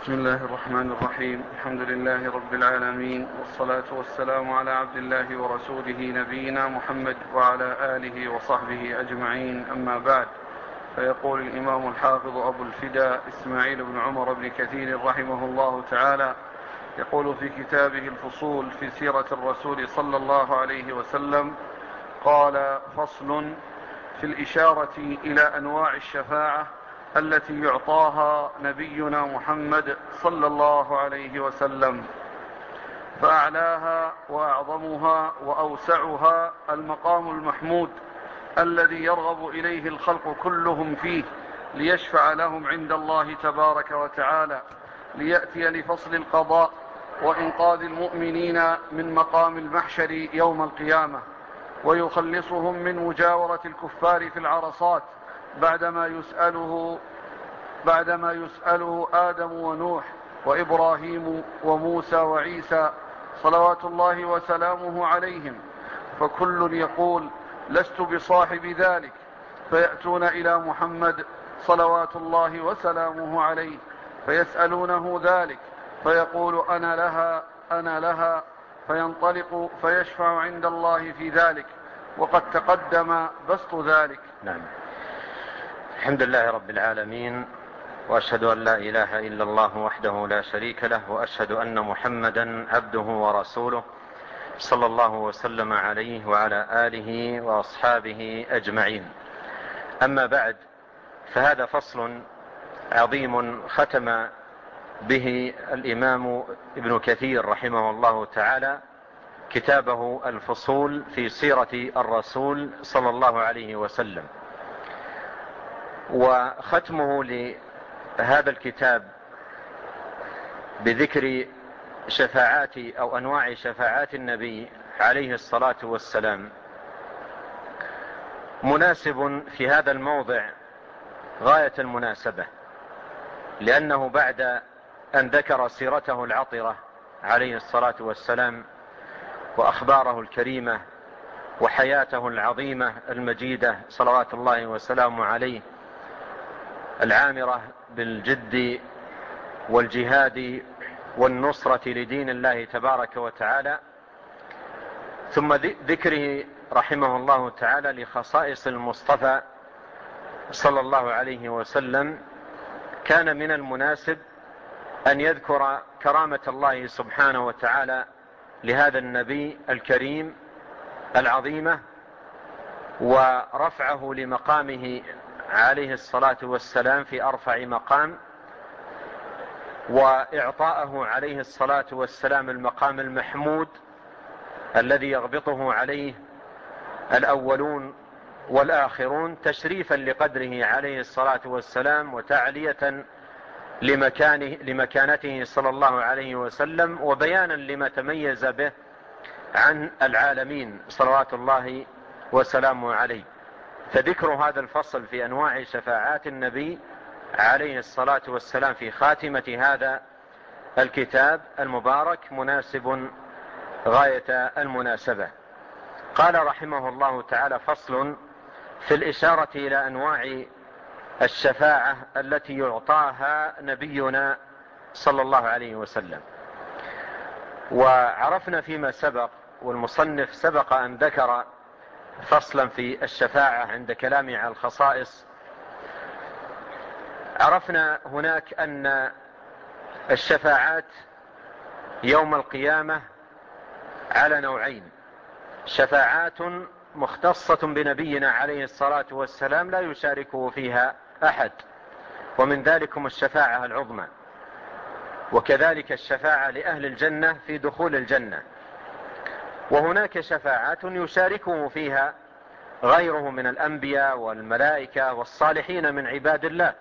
بسم الله الرحمن الرحيم. الحمد لله رب العالمين، والصلاة والسلام على عبد الله ورسوله نبينا محمد وعلى آله وصحبه أجمعين، أما بعد. فيقول الإمام الحافظ أبو الفداء إسماعيل بن عمر بن كثير رحمه الله تعالى، يقول في كتابه الفصول في سيرة الرسول صلى الله عليه وسلم: قال: فصل في الإشارة إلى أنواع الشفاعة التي يعطاها نبينا محمد صلى الله عليه وسلم. فأعلاها وأعظمها وأوسعها المقام المحمود الذي يرغب إليه الخلق كلهم فيه، ليشفع لهم عند الله تبارك وتعالى، ليأتي لفصل القضاء وإنقاذ المؤمنين من مقام المحشر يوم القيامة، ويخلصهم من مجاورة الكفار في العرصات بعدما يسأله آدم ونوح وإبراهيم وموسى وعيسى صلوات الله وسلامه عليهم، فكل يقول: لست بصاحب ذلك، فيأتون إلى محمد صلوات الله وسلامه عليه فيسألونه ذلك، فيقول: أنا لها، فينطلق فيشفع عند الله في ذلك، وقد تقدم بسط ذلك. نعم. الحمد لله رب العالمين، وأشهد أن لا إله إلا الله وحده لا شريك له، وأشهد أن محمدا عبده ورسوله صلى الله وسلم عليه وعلى آله وأصحابه أجمعين. أما بعد، فهذا فصل عظيم ختم به الإمام ابن كثير رحمه الله تعالى كتابه الفصول في سيرة الرسول صلى الله عليه وسلم. وختمه لهذا الكتاب بذكر شفاعات أو أنواع شفاعات النبي عليه الصلاة والسلام مناسب في هذا الموضع غاية المناسبة، لأنه بعد أن ذكر سيرته العطرة عليه الصلاة والسلام وأخباره الكريمة وحياته العظيمة المجيدة صلوات الله وسلامه عليه، العامرة بالجد والجهاد والنصرة لدين الله تبارك وتعالى، ثم ذكره رحمه الله تعالى لخصائص المصطفى صلى الله عليه وسلم، كان من المناسب أن يذكر كرامة الله سبحانه وتعالى لهذا النبي الكريم العظيمة، ورفعه لمقامه عليه الصلاة والسلام في أرفع مقام، وإعطاءه عليه الصلاة والسلام المقام المحمود الذي يغبطه عليه الأولون والآخرون، تشريفا لقدره عليه الصلاة والسلام وتعلية لمكانته صلى الله عليه وسلم، وبيانا لما تميز به عن العالمين صلوات الله وسلامه عليه. فذكر هذا الفصل في أنواع شفاعات النبي عليه الصلاة والسلام في خاتمة هذا الكتاب المبارك مناسب غاية المناسبة. قال رحمه الله تعالى: فصل في الإشارة إلى أنواع الشفاعة التي يعطاها نبينا صلى الله عليه وسلم. وعرفنا فيما سبق، والمصنف سبق أن ذكر فصلا في الشفاعة عند كلامه على الخصائص، عرفنا هناك أن الشفاعات يوم القيامة على نوعين: شفاعات مختصة بنبينا عليه الصلاة والسلام لا يشاركه فيها أحد، ومن ذلكم الشفاعة العظمى، وكذلك الشفاعة لأهل الجنة في دخول الجنة. وهناك شفاعات يشاركه فيها غيره من الأنبياء والملائكة والصالحين من عباد الله،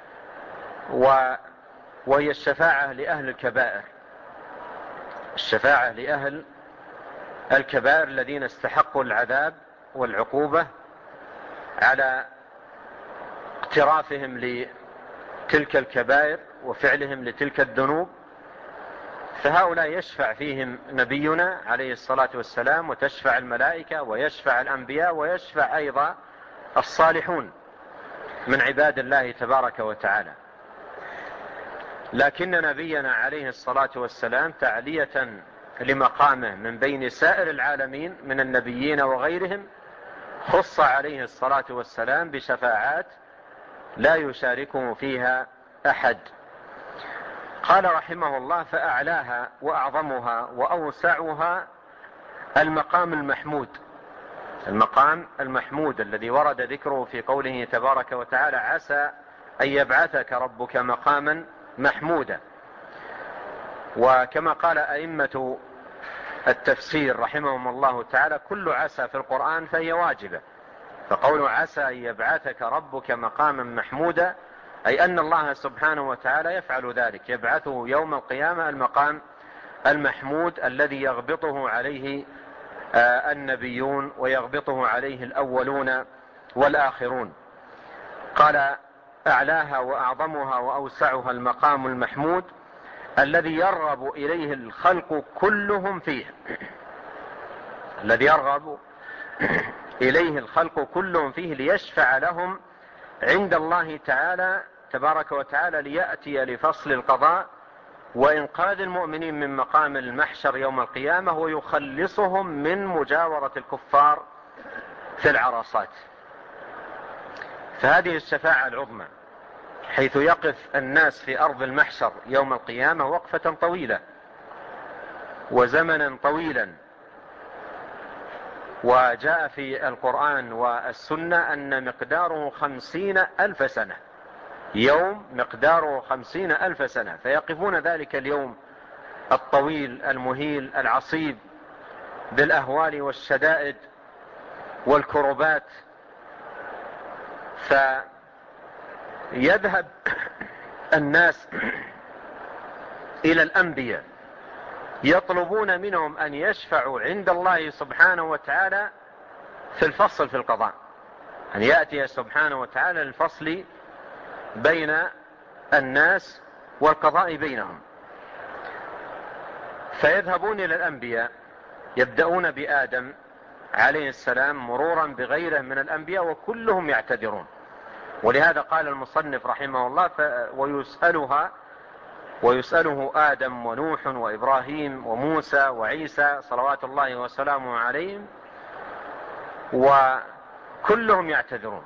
وهي الشفاعة لأهل الكبائر، الشفاعة لأهل الكبائر الذين استحقوا العذاب والعقوبة على اقترافهم لتلك الكبائر وفعلهم لتلك الذنوب، فهؤلاء يشفع فيهم نبينا عليه الصلاة والسلام، وتشفع الملائكة ويشفع الأنبياء ويشفع أيضا الصالحون من عباد الله تبارك وتعالى. لكن نبينا عليه الصلاة والسلام تعلية لمقامه من بين سائر العالمين من النبيين وغيرهم خص عليه الصلاة والسلام بشفاعات لا يشاركه فيها أحد. قال رحمه الله: فأعلاها وأعظمها وأوسعها المقام المحمود. المقام المحمود الذي ورد ذكره في قوله تبارك وتعالى: عسى أن يبعثك ربك مقاما محمودا. وكما قال أئمة التفسير رحمهم الله تعالى: كل عسى في القرآن فهي واجبة، فقول عسى أن يبعثك ربك مقاما محمودا أي أن الله سبحانه وتعالى يفعل ذلك، يبعثه يوم القيامة المقام المحمود الذي يغبطه عليه النبيون ويغبطه عليه الأولون والآخرون. قال: أعلاها وأعظمها وأوسعها المقام المحمود الذي يرغب إليه الخلق كلهم فيه، الذي يرغب إليه الخلق كلهم فيه ليشفع لهم عند الله تعالى تبارك وتعالى، ليأتي لفصل القضاء وإنقاذ المؤمنين من مقام المحشر يوم القيامة ويخلصهم من مجاورة الكفار في العرصات. فهذه الشفاعة العظمى، حيث يقف الناس في أرض المحشر يوم القيامة وقفة طويلة وزمنا طويلا. وجاء في القرآن والسنة أن مقداره 50,000 سنة، يوم مقداره 50,000 سنة، فيقفون ذلك اليوم الطويل المهيل العصيب بالأهوال والشدائد والكربات. فيذهب الناس إلى الأنبياء يطلبون منهم أن يشفعوا عند الله سبحانه وتعالى في الفصل في القضاء، أن يأتي سبحانه وتعالى الفصل بين الناس والقضاء بينهم. فيذهبون إلى الأنبياء، يبدأون بآدم عليه السلام مرورا بغيره من الأنبياء وكلهم يعتذرون. ولهذا قال المصنف رحمه الله: ويسأله آدم ونوح وإبراهيم وموسى وعيسى صلوات الله وسلامه عليهم، وكلهم يعتذرون.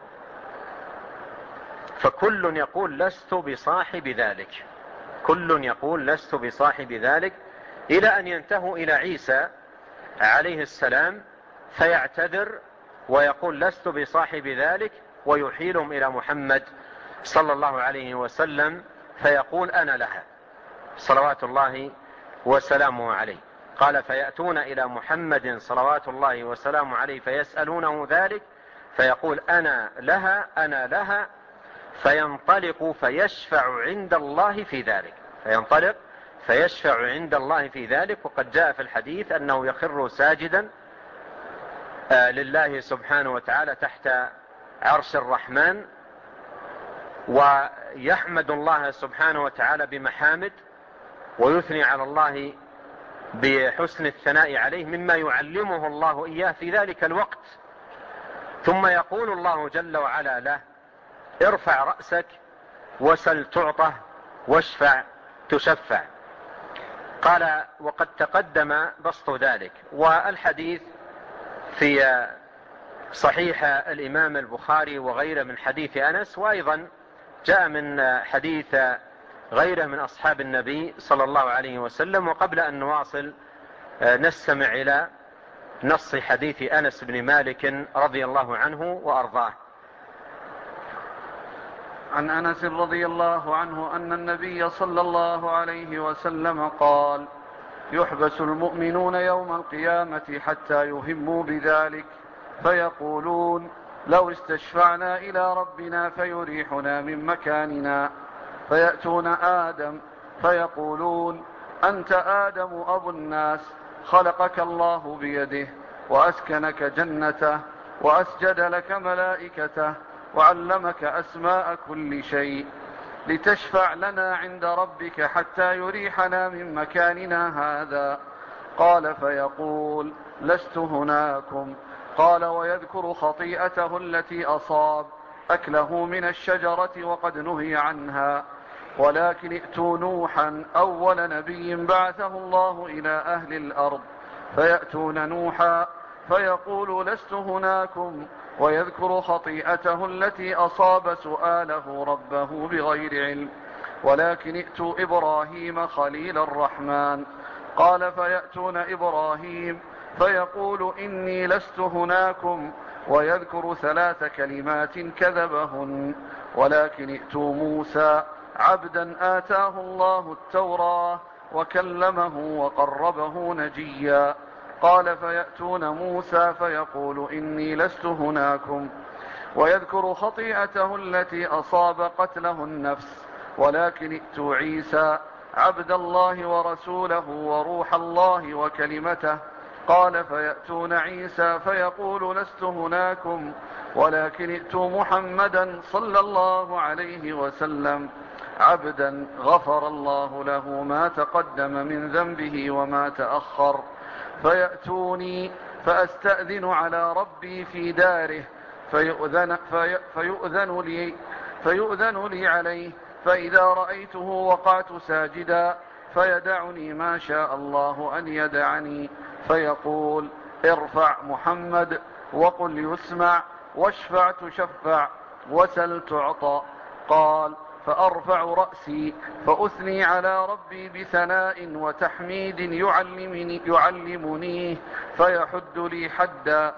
فكل يقول لست بصاحب ذلك، كل يقول لست بصاحب ذلك، إلى أن ينتهوا إلى عيسى عليه السلام فيعتذر ويقول لست بصاحب ذلك، ويحيلهم إلى محمد صلى الله عليه وسلم فيقول أنا لها صلوات الله وسلامه عليه. قال: فيأتون إلى محمد صلوات الله وسلامه عليه فيسألونه ذلك فيقول أنا لها أنا لها، فينطلق فيشفع عند الله في ذلك، فينطلق فيشفع عند الله في ذلك. وقد جاء في الحديث أنه يخر ساجدا لله سبحانه وتعالى تحت عرش الرحمن، ويحمد الله سبحانه وتعالى بمحامد ويثني على الله بحسن الثناء عليه مما يعلمه الله إياه في ذلك الوقت. ثم يقول الله جل وعلا له: ارفع رأسك وسل تعطه واشفع تشفع. قال: وقد تقدم بسط ذلك، والحديث في صحيح الإمام البخاري وغيره من حديث أنس، وأيضا جاء من حديث غيره من أصحاب النبي صلى الله عليه وسلم. وقبل أن نواصل نستمع إلى نص حديث أنس بن مالك رضي الله عنه وأرضاه. عن أنس رضي الله عنه أن النبي صلى الله عليه وسلم قال: يحبس المؤمنون يوم القيامة حتى يهموا بذلك، فيقولون: لو استشفعنا إلى ربنا فيريحنا من مكاننا. فيأتون آدم فيقولون: أنت آدم أبو الناس، خلقك الله بيده وأسكنك جنته وأسجد لك ملائكته وعلمك أسماء كل شيء، لتشفع لنا عند ربك حتى يريحنا من مكاننا هذا. قال: فيقول: لست هناكم. قال: ويذكر خطيئته التي أصاب، أكله من الشجرة وقد نهي عنها. ولكن ائتوا نوحا أول نبي بعثه الله إلى أهل الأرض، فيأتون نوحا فيقول لست هناكم، ويذكر خطيئته التي أصاب سؤاله ربه بغير علم. ولكن ائتوا إبراهيم خليل الرحمن. قال فيأتون إبراهيم فيقول إني لست هناكم، ويذكر 3 كلمات كذبهن. ولكن ائتوا موسى عبدا آتاه الله التوراة وكلمه وقربه نجيا. قال فيأتون موسى فيقول إني لست هناكم، ويذكر خطيئته التي أصاب قتله النفس. ولكن ائتوا عيسى عبد الله ورسوله وروح الله وكلمته. قال فيأتون عيسى فيقول لست هناكم، ولكن ائتوا محمدا صلى الله عليه وسلم عبدا غفر الله له ما تقدم من ذنبه وما تأخر. فيأتوني فأستأذن على ربي في داره فيؤذن لي عليه، فإذا رأيته وقعت ساجدا، فيدعني ما شاء الله أن يدعني، فيقول ارفع محمد وقل يسمع واشفع تشفع وسل تعطى. قال فأرفع رأسي فأثني على ربي بثناء وتحميد يعلمنيه، فيحد لي حدا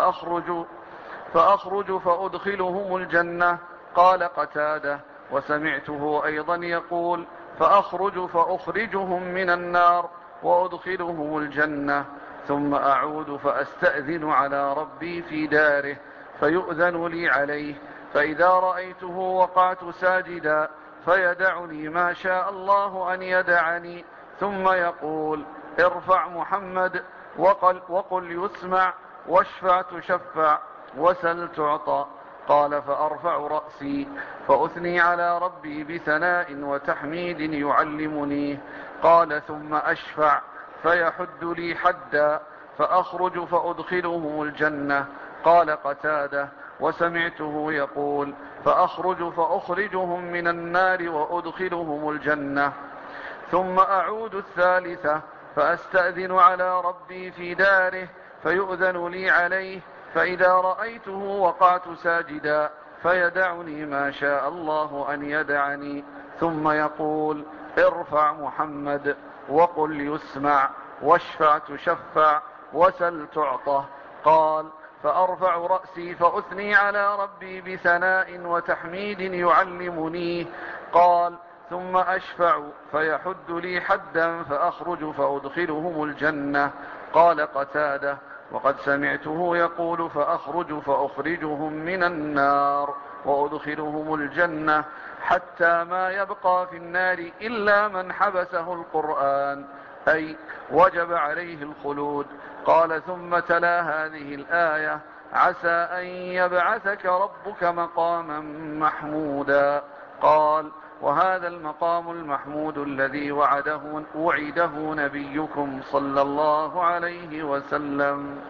فأخرج فأدخلهم الجنة. قال قتادة وسمعته أيضا يقول فأخرج فأخرجهم من النار وأدخلهم الجنة، ثم أعود فأستأذن على ربي في داره فيؤذن لي عليه، فإذا رأيته وقعت ساجدا، فيدعني ما شاء الله أن يدعني، ثم يقول ارفع محمد وقل يسمع واشفع تشفع وسل تعطى. قال فأرفع رأسي فأثني على ربي بثناء وتحميد يعلمني. قال ثم أشفع فيحد لي حدا، فأخرج فأدخلهم الجنة. قال قتادة وسمعته يقول فأخرج فأخرجهم من النار وأدخلهم الجنة، ثم أعود الثالثة فأستأذن على ربي في داره فيؤذن لي عليه، فإذا رأيته وقعت ساجدا، فيدعني ما شاء الله أن يدعني، ثم يقول ارفع محمد وقل يسمع واشفع تشفع وسل تعطى. قال فأرفع رأسي فأثني على ربي بثناء وتحميد يعلمني. قال ثم أشفع فيحد لي حدا، فأخرج فأدخلهم الجنة. قال قتادة وقد سمعته يقول فأخرج فأخرجهم من النار وأدخلهم الجنة، حتى ما يبقى في النار إلا من حبسه القرآن، أي وجب عليه الخلود. قال ثم تلا هذه الآية عسى أن يبعثك ربك مقاما محمودا. قال وهذا المقام المحمود الذي وعده نبيكم صلى الله عليه وسلم.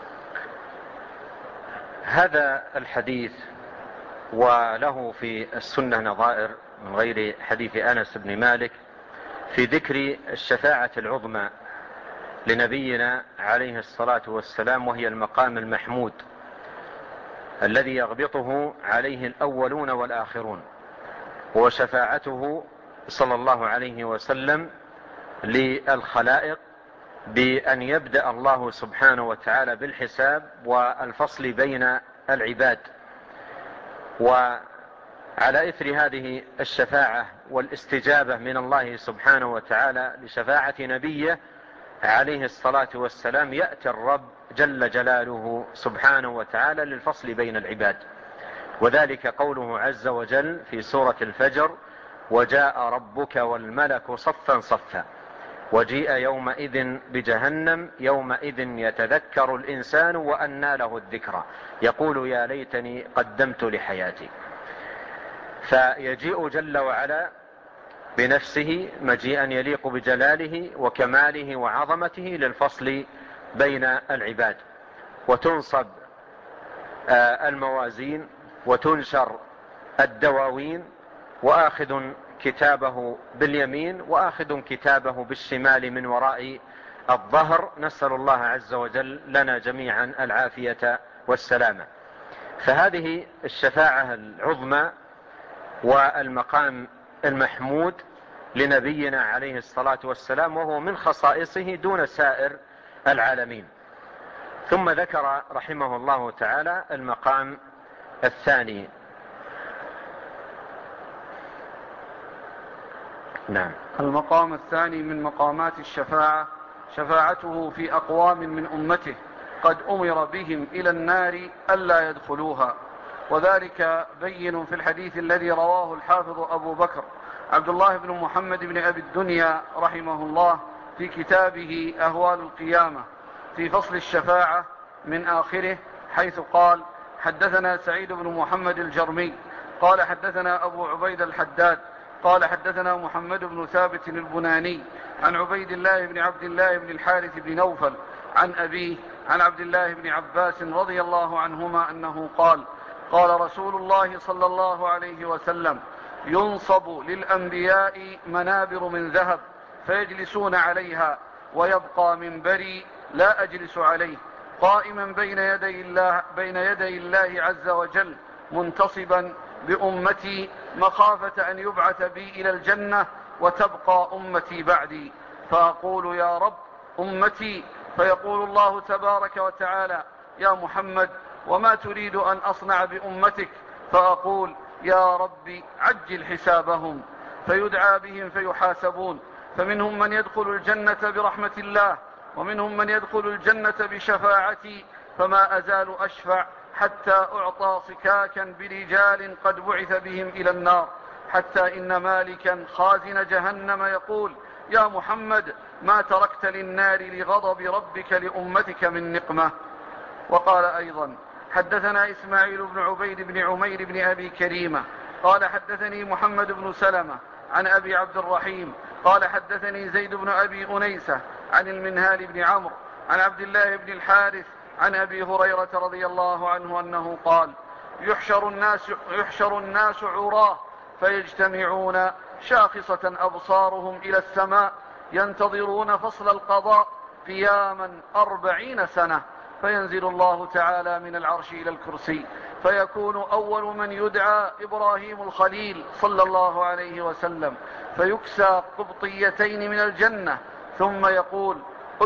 هذا الحديث وله في السنة نظائر من غير حديث أنس بن مالك في ذكر الشفاعة العظمى لنبينا عليه الصلاة والسلام، وهي المقام المحمود الذي يغبطه عليه الأولون والآخرون، وشفاعته صلى الله عليه وسلم للخلائق بأن يبدأ الله سبحانه وتعالى بالحساب والفصل بين العباد. وعلى إثر هذه الشفاعة والاستجابة من الله سبحانه وتعالى لشفاعة نبيه عليه الصلاة والسلام، يأتي الرب جل جلاله سبحانه وتعالى للفصل بين العباد، وذلك قوله عز وجل في سورة الفجر وجاء ربك والملك صفا صفا وجيء يومئذ بجهنم يومئذ يتذكر الإنسان وأنى له الذكرى يقول يا ليتني قدمت لحياتي. فيجيء جل وعلا بنفسه مجيئا يليق بجلاله وكماله وعظمته للفصل بين العباد، وتنصب الموازين وتنشر الدواوين، وآخذ كتابه باليمين وآخذ كتابه بالشمال من وراء الظهر. نسأل الله عز وجل لنا جميعا العافية والسلامة. فهذه الشفاعة العظمى والمقام المحمود لنبينا عليه الصلاة والسلام، وهو من خصائصه دون سائر العالمين. ثم ذكر رحمه الله تعالى المقام الثاني. نعم. المقام الثاني من مقامات الشفاعة شفاعته في أقوام من أمته قد أمر بهم إلى النار ألا يدخلوها، وذلك بين في الحديث الذي رواه الحافظ أبو بكر عبد الله بن محمد بن أبي الدنيا رحمه الله في كتابه أهوال القيامة في فصل الشفاعة من آخره، حيث قال: حدثنا سعيد بن محمد الجرمي قال حدثنا أبو عبيد الحداد قال حدثنا محمد بن ثابت البناني عن عبيد الله بن عبد الله بن الحارث بن نوفل عن أبيه عن عبد الله بن عباس رضي الله عنهما أنه قال: قال رسول الله صلى الله عليه وسلم: ينصب للأنبياء منابر من ذهب فيجلسون عليها، ويبقى منبري لا أجلس عليه، قائما بين يدي الله عز وجل منتصبا بأمتي مخافة أن يبعث بي إلى الجنة وتبقى أمتي بعدي، فأقول: يا رب أمتي، فيقول الله تبارك وتعالى: يا محمد، وما تريد أن أصنع بأمتك؟ فأقول: يا رب عجل حسابهم. فيدعى بهم فيحاسبون، فمنهم من يدخل الجنة برحمة الله، ومنهم من يدخل الجنة بشفاعتي، فما أزال أشفع حتى أعطى صكاكا برجال قد بعث بهم إلى النار، حتى إن مالكا خازن جهنم يقول: يا محمد، ما تركت للنار لغضب ربك لأمتك من نقمة. وقال أيضا: حدثنا إسماعيل بن عبيد بن عمير بن أبي كريمة قال حدثني محمد بن سلمة عن أبي عبد الرحيم قال حدثني زيد بن أبي أنيسة عن المنهال بن عمرو عن عبد الله بن الحارث عن أبي هريرة رضي الله عنه أنه قال: يحشر الناس عراه فيجتمعون شاخصة أبصارهم إلى السماء ينتظرون فصل القضاء قياما 40 سنة، فينزل الله تعالى من العرش إلى الكرسي، فيكون أول من يدعى إبراهيم الخليل صلى الله عليه وسلم، فيكسى قبطيتين من الجنة، ثم يقول: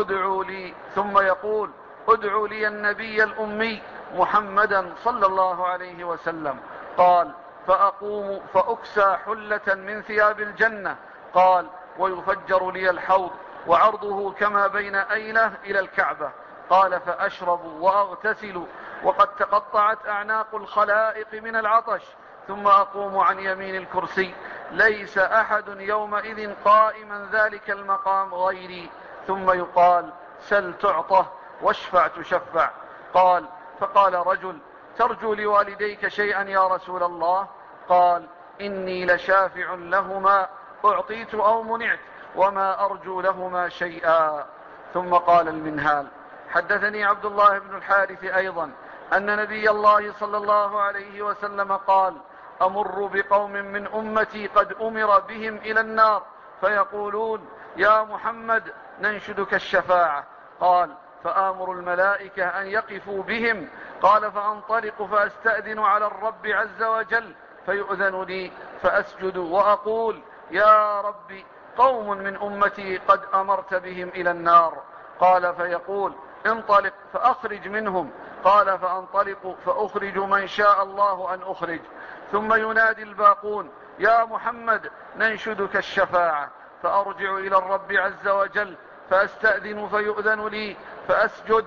ادعوا لي النبي الأمي محمدا صلى الله عليه وسلم. قال: فأقوم فأكسى حلة من ثياب الجنة. قال: ويفجر لي الحوض وعرضه كما بين أيلة إلى الكعبة. قال: فأشرب وأغتسل وقد تقطعت أعناق الخلائق من العطش، ثم أقوم عن يمين الكرسي، ليس أحد يومئذ قائما ذلك المقام غيري، ثم يقال: سل تعطه واشفع تشفع. قال: فقال رجل: ترجو لوالديك شيئا يا رسول الله؟ قال: إني لشافع لهما، أعطيت أو منعت، وما أرجو لهما شيئا. ثم قال المنهال: حدثني عبد الله بن الحارث أيضا أن نبي الله صلى الله عليه وسلم قال: أمر بقوم من أمتي قد أمر بهم إلى النار، فيقولون: يا محمد، ننشدك الشفاعة. قال: فآمر الملائكة أن يقفوا بهم. قال: فأنطلق فأستأذن على الرب عز وجل، فيؤذن لي، فأسجد وأقول: يا رب، قوم من أمتي قد أمرت بهم إلى النار. قال: فيقول: انطلق فأخرج منهم. قال: فأنطلق فأخرج من شاء الله أن أخرج. ثم ينادي الباقون: يا محمد، ننشدك الشفاعة. فأرجع إلى الرب عز وجل فأستأذن فيؤذن لي، فأسجد،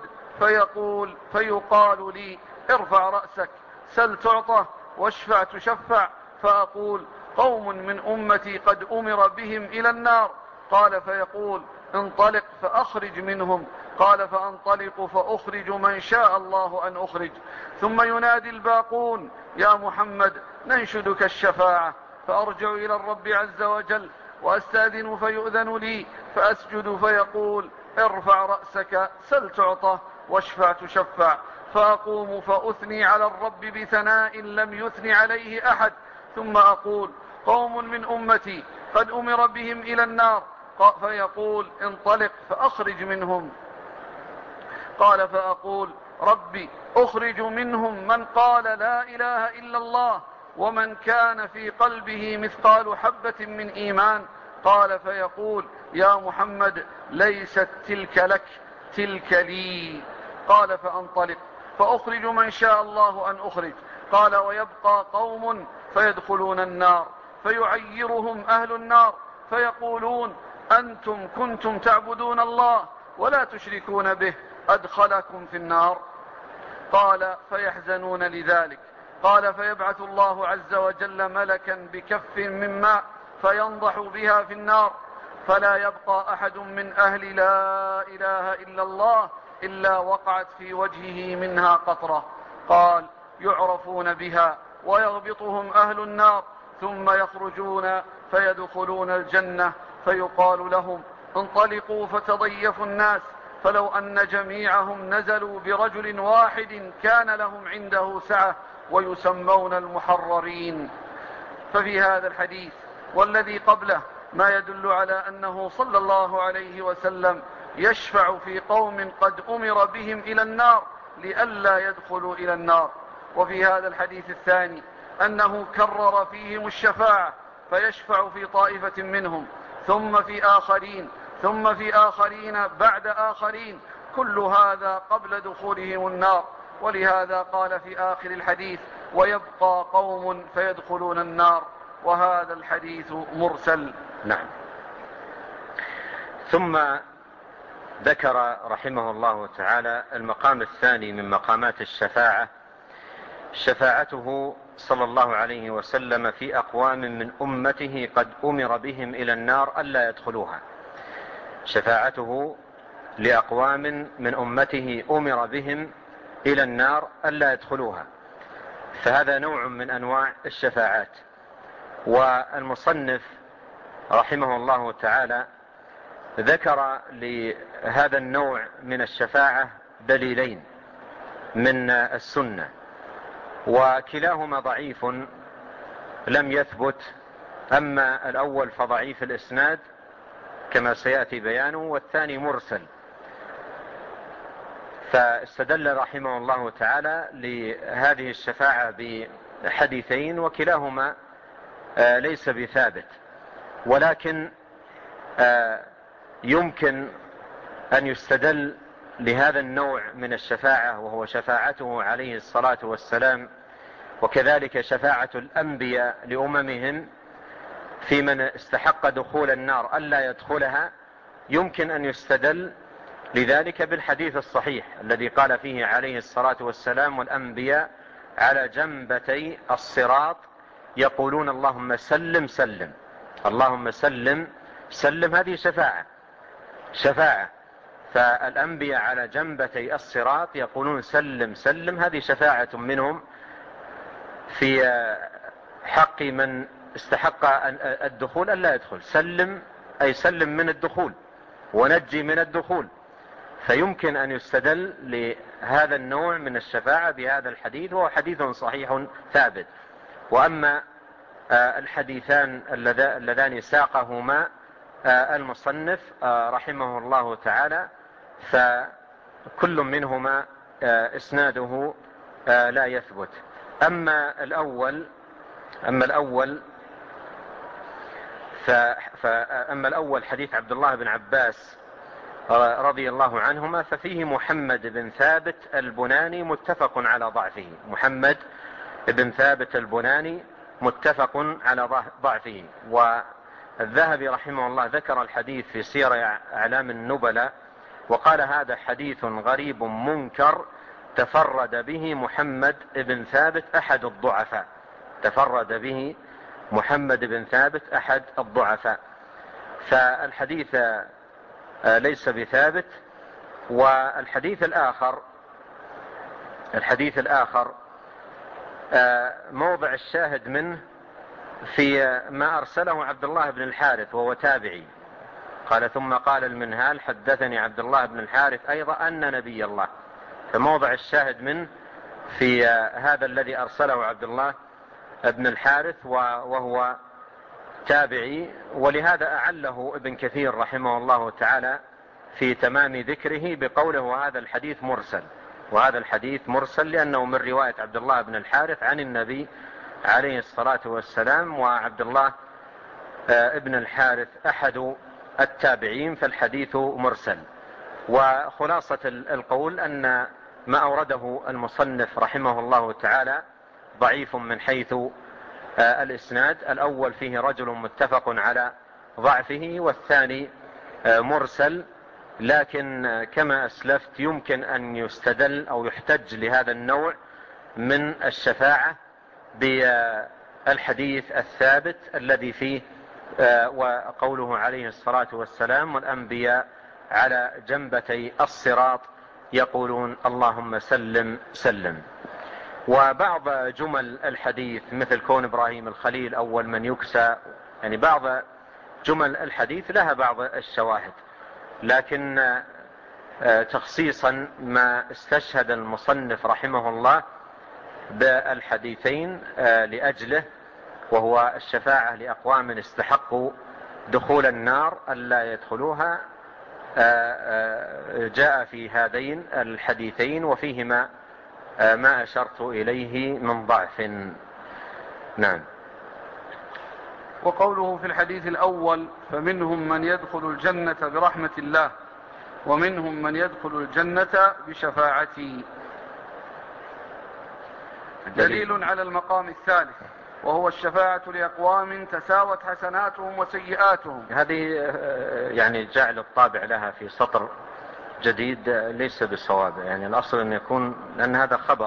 فيقال لي: ارفع رأسك، سل تعطه، واشفع تشفع. فأقول: قوم من أمتي قد أمر بهم إلى النار. قال: فيقول: انطلق فأخرج منهم. قال: فأنطلق فأخرج من شاء الله أن أخرج. ثم ينادي الباقون: يا محمد، ننشدك الشفاعة. فأرجع إلى الرب عز وجل وأستأذن فيؤذن لي، فأسجد، فيقول: ارفع رأسك، سل تعطه، واشفع تشفع. فأقوم فأثني على الرب بثناء لم يثني عليه أحد، ثم أقول: قوم من أمتي قد أمر بهم إلى النار، فيقول انطلق فأخرج منهم. قال فأقول ربي أخرج منهم من قال لا إله إلا الله ومن كان في قلبه مثقال حبة من إيمان. قال فيقول يا محمد ليست تلك لك، تلك لي. قال فأنطلق فأخرج من شاء الله أن أخرج. قال ويبقى قوم فيدخلون النار فيعيرهم أهل النار فيقولون أنتم كنتم تعبدون الله ولا تشركون به، أدخلكم في النار. قال فيحزنون لذلك. قال فيبعث الله عز وجل ملكا بكف من ماء فينضح بها في النار، فلا يبقى أحد من أهل لا إله إلا الله إلا وقعت في وجهه منها قطرة. قال يعرفون بها ويغبطهم أهل النار ثم يخرجون فيدخلون الجنة فيقال لهم انطلقوا فتضيفوا الناس، فلو أن جميعهم نزلوا برجل واحد كان لهم عنده سعة ويسمون المحررين. ففي هذا الحديث والذي قبله ما يدل على أنه صلى الله عليه وسلم يشفع في قوم قد أمر بهم إلى النار لئلا يدخلوا إلى النار. وفي هذا الحديث الثاني أنه كرر فيهم الشفاعة فيشفع في طائفة منهم ثم في آخرين ثم في آخرين بعد آخرين، كل هذا قبل دخولهم النار. ولهذا قال في آخر الحديث ويبقى قوم فيدخلون النار، وهذا الحديث مرسل. نعم. ثم ذكر رحمه الله تعالى المقام الثاني من مقامات الشفاعة، شفاعته صلى الله عليه وسلم في أقوام من أمته قد أمر بهم إلى النار ألا يدخلوها. شفاعته لأقوام من أمته أمر بهم إلى النار ألا يدخلوها، فهذا نوع من أنواع الشفاعات. والمصنف رحمه الله تعالى ذكر لهذا النوع من الشفاعة دليلين من السنة، وكلاهما ضعيف لم يثبت. أما الأول فضعيف الإسناد كما سيأتي بيانه، والثاني مرسل. فاستدل رحمه الله تعالى لهذه الشفاعة بحديثين وكلاهما ليس بثابت، ولكن يمكن أن يستدل لهذا النوع من الشفاعة، وهو شفاعته عليه الصلاة والسلام، وكذلك شفاعة الأنبياء لأممهم في من استحق دخول النار ألا يدخلها. يمكن أن يستدل لذلك بالحديث الصحيح الذي قال فيه عليه الصلاة والسلام والأنبياء على جنبتي الصراط يقولون اللهم سلم سلم، اللهم سلم سلم. هذه شفاعة. فالأنبياء على جنبتي الصراط يقولون سلم سلم، هذه شفاعة منهم في حق من استحق الدخول ألا يدخل. سلم أي سلم من الدخول ونجي من الدخول. فيمكن أن يستدل لهذا النوع من الشفاعة بهذا الحديث، وهو حديث صحيح ثابت. وأما الحديثان اللذان ساقهما المصنف رحمه الله تعالى فكل منهما إسناده لا يثبت. أما الأول حديث عبد الله بن عباس رضي الله عنهما ففيه محمد بن ثابت البناني متفق على ضعفه. محمد بن ثابت البناني متفق على ضعفه. والذهبي رحمه الله ذكر الحديث في سير أعلام النبلاء وقال هذا حديث غريب منكر تفرد به محمد بن ثابت أحد الضعفاء. تفرد به محمد بن ثابت أحد الضعفاء. فالحديث ليس بثابت. والحديث الآخر موضع الشاهد منه في ما أرسله عبد الله بن الحارث وهو تابعي. قال ثم قال المنهال حدثني عبد الله بن الحارث أيضا أن نبي الله. فموضع الشاهد منه في هذا الذي أرسله عبد الله بن الحارث وهو تابعي، ولهذا أعله ابن كثير رحمه الله تعالى في تمام ذكره بقوله هذا الحديث مرسل. وهذا الحديث مرسل لأنه من رواية عبد الله بن الحارث عن النبي عليه الصلاة والسلام، وعبد الله ابن الحارث أحد التابعين، فالحديث مرسل. وخلاصة القول أن ما أورده المصنف رحمه الله تعالى ضعيف من حيث الإسناد. الأول فيه رجل متفق على ضعفه، والثاني مرسل، لكن كما أسلفت يمكن أن يستدل أو يحتج لهذا النوع من الشفاعة بالحديث الثابت الذي فيه وقوله عليه الصلاة والسلام والأنبياء على جنبتي الصراط يقولون اللهم سلم سلم. وبعض جمل الحديث مثل كون إبراهيم الخليل أول من يكسى، يعني بعض جمل الحديث لها بعض الشواهد، لكن تخصيصا ما استشهد المصنف رحمه الله بالحديثين لأجله، وهو الشفاعة لأقوام استحقوا دخول النار ألا يدخلوها، جاء في هذين الحديثين وفيهما ما أشرت إليه من ضعف. نعم. وقوله في الحديث الأول فمنهم من يدخل الجنة برحمة الله ومنهم من يدخل الجنة بشفاعتي، دليل على المقام الثالث وهو الشفاعة لأقوام تساوت حسناتهم وسيئاتهم. هذه يعني جعل الطابع لها في سطر جديد ليس بالصواب، يعني الأصل أن يكون، لأن هذا خبر،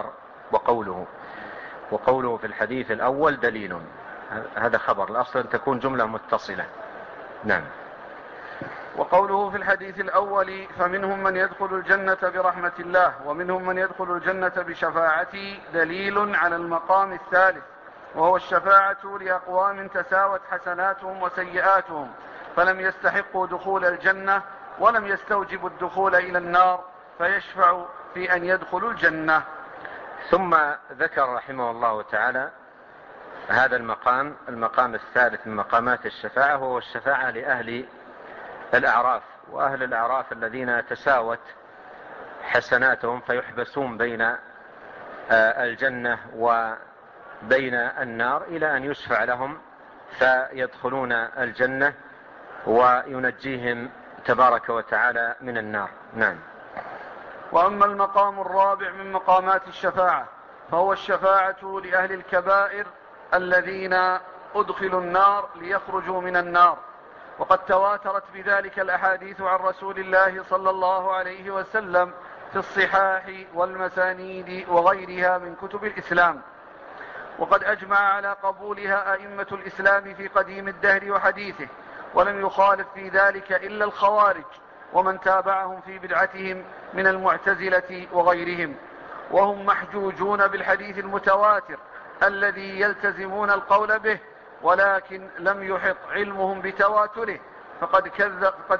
وقوله في الحديث الأول دليل، هذا خبر، الأصل أن تكون جملة متصلة. نعم. وقوله في الحديث الأول فمنهم من يدخل الجنة برحمة الله ومنهم من يدخل الجنة بشفاعتي، دليل على المقام الثالث وهو الشفاعة لأقوام تساوت حسناتهم وسيئاتهم فلم يستحقوا دخول الجنة ولم يستوجبوا الدخول إلى النار فيشفع في أن يدخلوا الجنة. ثم ذكر رحمه الله تعالى هذا المقام الثالث من مقامات الشفاعة، وهو الشفاعة لأهل الأعراف. وأهل الأعراف الذين تساوت حسناتهم فيحبسون بين الجنة وبين النار إلى أن يشفع لهم فيدخلون الجنة وينجيهم تبارك وتعالى من النار. نعم. وأما المقام الرابع من مقامات الشفاعة فهو الشفاعة لأهل الكبائر الذين أدخلوا النار ليخرجوا من النار، وقد تواترت بذلك الأحاديث عن رسول الله صلى الله عليه وسلم في الصحاح والمسانيد وغيرها من كتب الإسلام، وقد أجمع على قبولها أئمة الإسلام في قديم الدهر وحديثه، ولم يخالف في ذلك إلا الخوارج ومن تابعهم في بدعتهم من المعتزلة وغيرهم، وهم محجوجون بالحديث المتواتر الذي يلتزمون القول به، ولكن لم يحط علمهم بتواتره فقد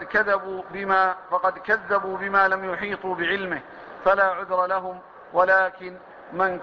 كذبوا بما لم يحيطوا بعلمه، فلا عذر لهم. ولكن من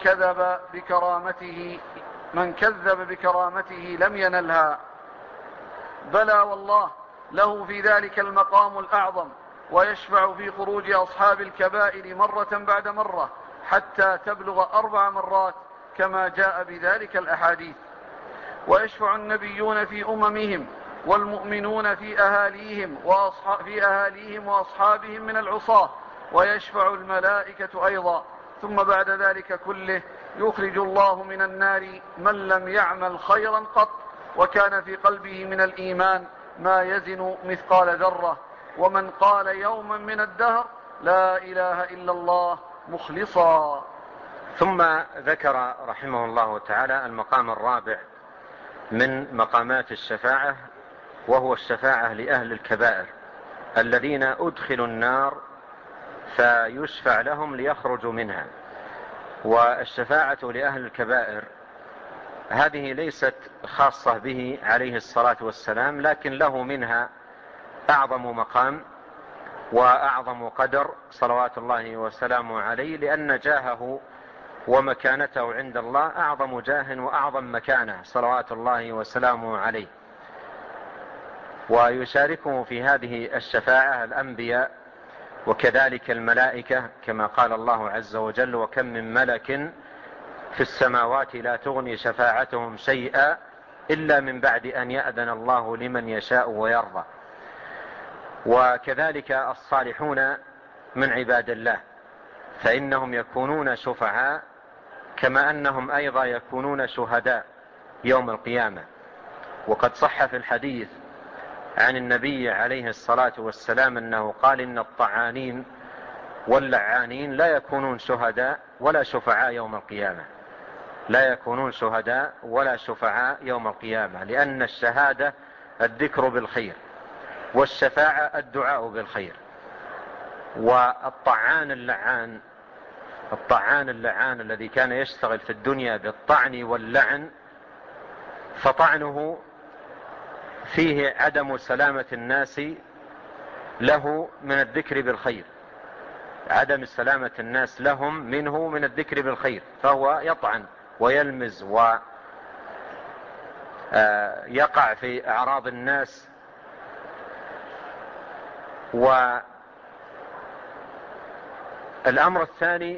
كذب بكرامته لم ينلها، بلى والله له في ذلك المقام الأعظم، ويشفع في خروج أصحاب الكبائر مرة بعد مرة حتى تبلغ 4 مرات كما جاء بذلك الأحاديث. ويشفع النبيون في أممهم والمؤمنون في أهاليهم وأصحابهم من العصاة، ويشفع الملائكة أيضا. ثم بعد ذلك كله يخرج الله من النار من لم يعمل خيرا قط وكان في قلبه من الإيمان ما يزن مثقال ذرة، ومن قال يوما من الدهر لا إله إلا الله مخلصا. ثم ذكر رحمه الله تعالى المقام الرابع من مقامات الشفاعة، وهو الشفاعة لأهل الكبائر الذين أدخلوا النار فيشفع لهم ليخرجوا منها. والشفاعة لأهل الكبائر هذه ليست خاصة به عليه الصلاة والسلام، لكن له منها أعظم مقام وأعظم قدر صلوات الله وسلامه عليه، لأن جاهه ومكانته عند الله أعظم جاه وأعظم مكانة صلوات الله وسلامه عليه. ويشاركه في هذه الشفاعة الأنبياء وكذلك الملائكة، كما قال الله عز وجل: وكم من ملك في السماوات لا تغني شفاعتهم شيئا إلا من بعد أن يأذن الله لمن يشاء ويرضى. وكذلك الصالحون من عباد الله، فإنهم يكونون شفعاء كما أنهم أيضا يكونون شهداء يوم القيامة. وقد صح في الحديث عن النبي عليه الصلاة والسلام أنه قال: إن الطعانين واللعانين لا يكونون شهداء ولا شفعاء يوم القيامة، لا يكونون شهداء ولا شفعاء يوم القيامة، لأن الشهادة الذكر بالخير، والشفاعة الدعاء بالخير. والطعان اللعان الذي كان يشتغل في الدنيا بالطعن واللعن، فطعنه فيه عدم سلامة الناس له من الذكر بالخير، عدم سلامة الناس لهم منه من الذكر بالخير، فهو يطعن ويلمز ويقع في أعراض الناس. والأمر الثاني،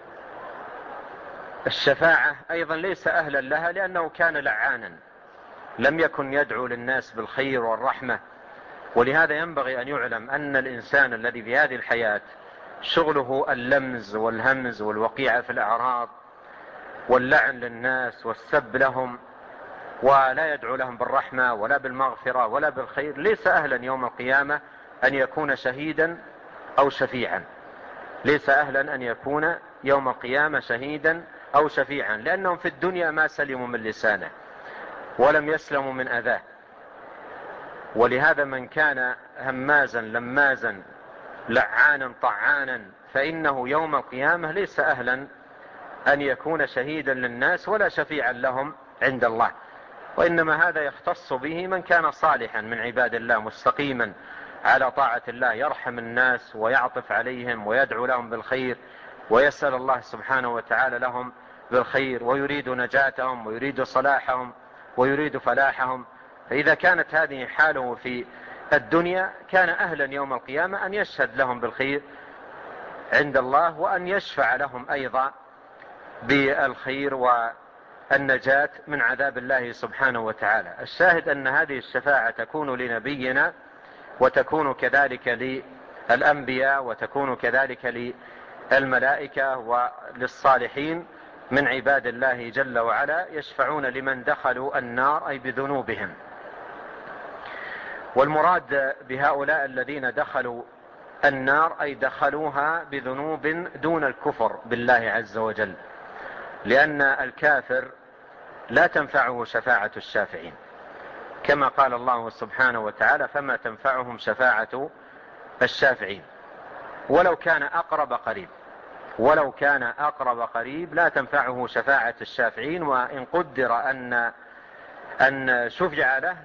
الشفاعة أيضا ليس أهلا لها لأنه كان لعانا، لم يكن يدعو للناس بالخير والرحمة. ولهذا ينبغي أن يعلم أن الإنسان الذي في هذه الحياة شغله اللمز والهمز والوقيعة في الأعراض واللعن للناس والسب لهم، ولا يدعو لهم بالرحمة ولا بالمغفرة ولا بالخير، ليس أهلا يوم القيامة أن يكون شهيدا أو شفيعا، ليس أهلا أن يكون يوم القيامة شهيدا أو شفيعا، لأنهم في الدنيا ما سلموا من لسانه ولم يسلموا من أذاه. ولهذا من كان همازا لمازا لعانا طعانا فإنه يوم القيامة ليس أهلا أن يكون شهيدا للناس ولا شفيعا لهم عند الله، وإنما هذا يختص به من كان صالحا من عباد الله مستقيما على طاعة الله، يرحم الناس ويعطف عليهم ويدعو لهم بالخير ويسأل الله سبحانه وتعالى لهم بالخير، ويريد نجاتهم ويريد صلاحهم ويريد فلاحهم. فإذا كانت هذه حاله في الدنيا كان أهلا يوم القيامة أن يشهد لهم بالخير عند الله، وأن يشفع لهم أيضا بالخير والنجاة من عذاب الله سبحانه وتعالى. الشاهد أن هذه الشفاعة تكون لنبينا، وتكون كذلك للأنبياء، وتكون كذلك للملائكة وللصالحين من عباد الله جل وعلا، يشفعون لمن دخلوا النار أي بذنوبهم. والمراد بهؤلاء الذين دخلوا النار أي دخلوها بذنوب دون الكفر بالله عز وجل، لأن الكافر لا تنفعه شفاعة الشافعين، كما قال الله سبحانه وتعالى: فما تنفعهم شفاعة الشافعين. ولو كان أقرب قريب لا تنفعه شفاعة الشافعين، وإن قدر أن شفع له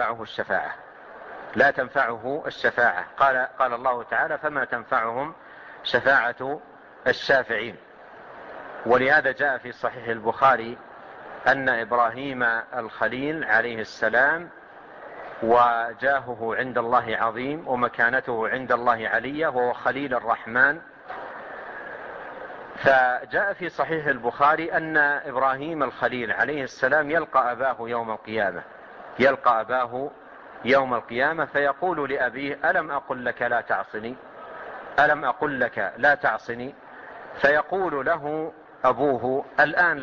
لا تنفعه الشفاعة. قال الله تعالى: فما تنفعهم شفاعة الشافعين. ولهذا جاء في صحيح البخاري أن إبراهيم الخليل عليه السلام وجاهه عند الله عظيم ومكانته عند الله علية، وهو خليل الرحمن. فجاء في صحيح البخاري أن إبراهيم الخليل عليه السلام يلقى أباه يوم القيامة فيقول لأبيه: ألم أقل لك لا تعصني؟ فيقول له أبوه: الآن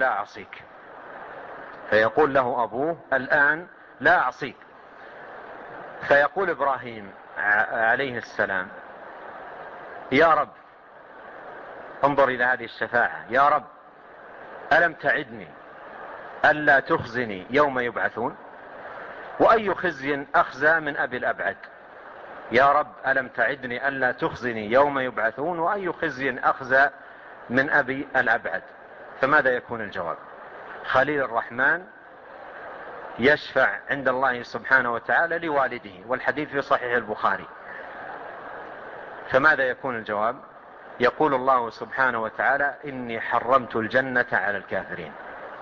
لا أعصيك. فيقول إبراهيم عليه السلام: يا رب، انظر إلى هذه الشفاعة، يا رب ألم تعدني ألا تخزني يوم يبعثون؟ وأي خزي أخزى من أبي الأبعد؟ يا رب ألم تعدني ألا تخزني يوم يبعثون، وأي خزي أخزى من أبي الأبعد؟ فماذا يكون الجواب؟ خليل الرحمن يشفع عند الله سبحانه وتعالى لوالده، والحديث في صحيح البخاري. فماذا يكون الجواب؟ يقول الله سبحانه وتعالى: إني حرمت الجنة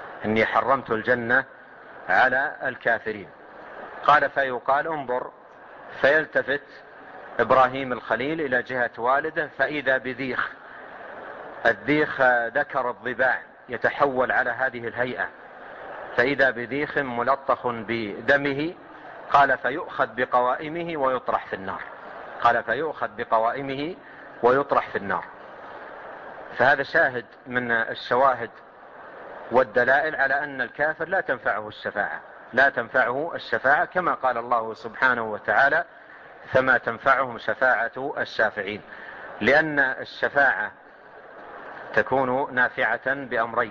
على الكافرين. قال: فيقال: انظر فيلتفت إبراهيم الخليل إلى جهة والده فإذا بذيخ، الذيخ ذكر الضباع يتحول على هذه الهيئة، فإذا بذيخ ملطخ بدمه، قال فيؤخذ بقوائمه ويطرح في النار. قال فيؤخذ بقوائمه ويطرح في النار. فهذا شاهد من الشواهد والدلائل على أن الكافر لا تنفعه الشفاعة، لا تنفعه الشفاعة، كما قال الله سبحانه وتعالى فما تنفعهم شفاعة الشافعين، لأن الشفاعة تكون نافعة بأمرين.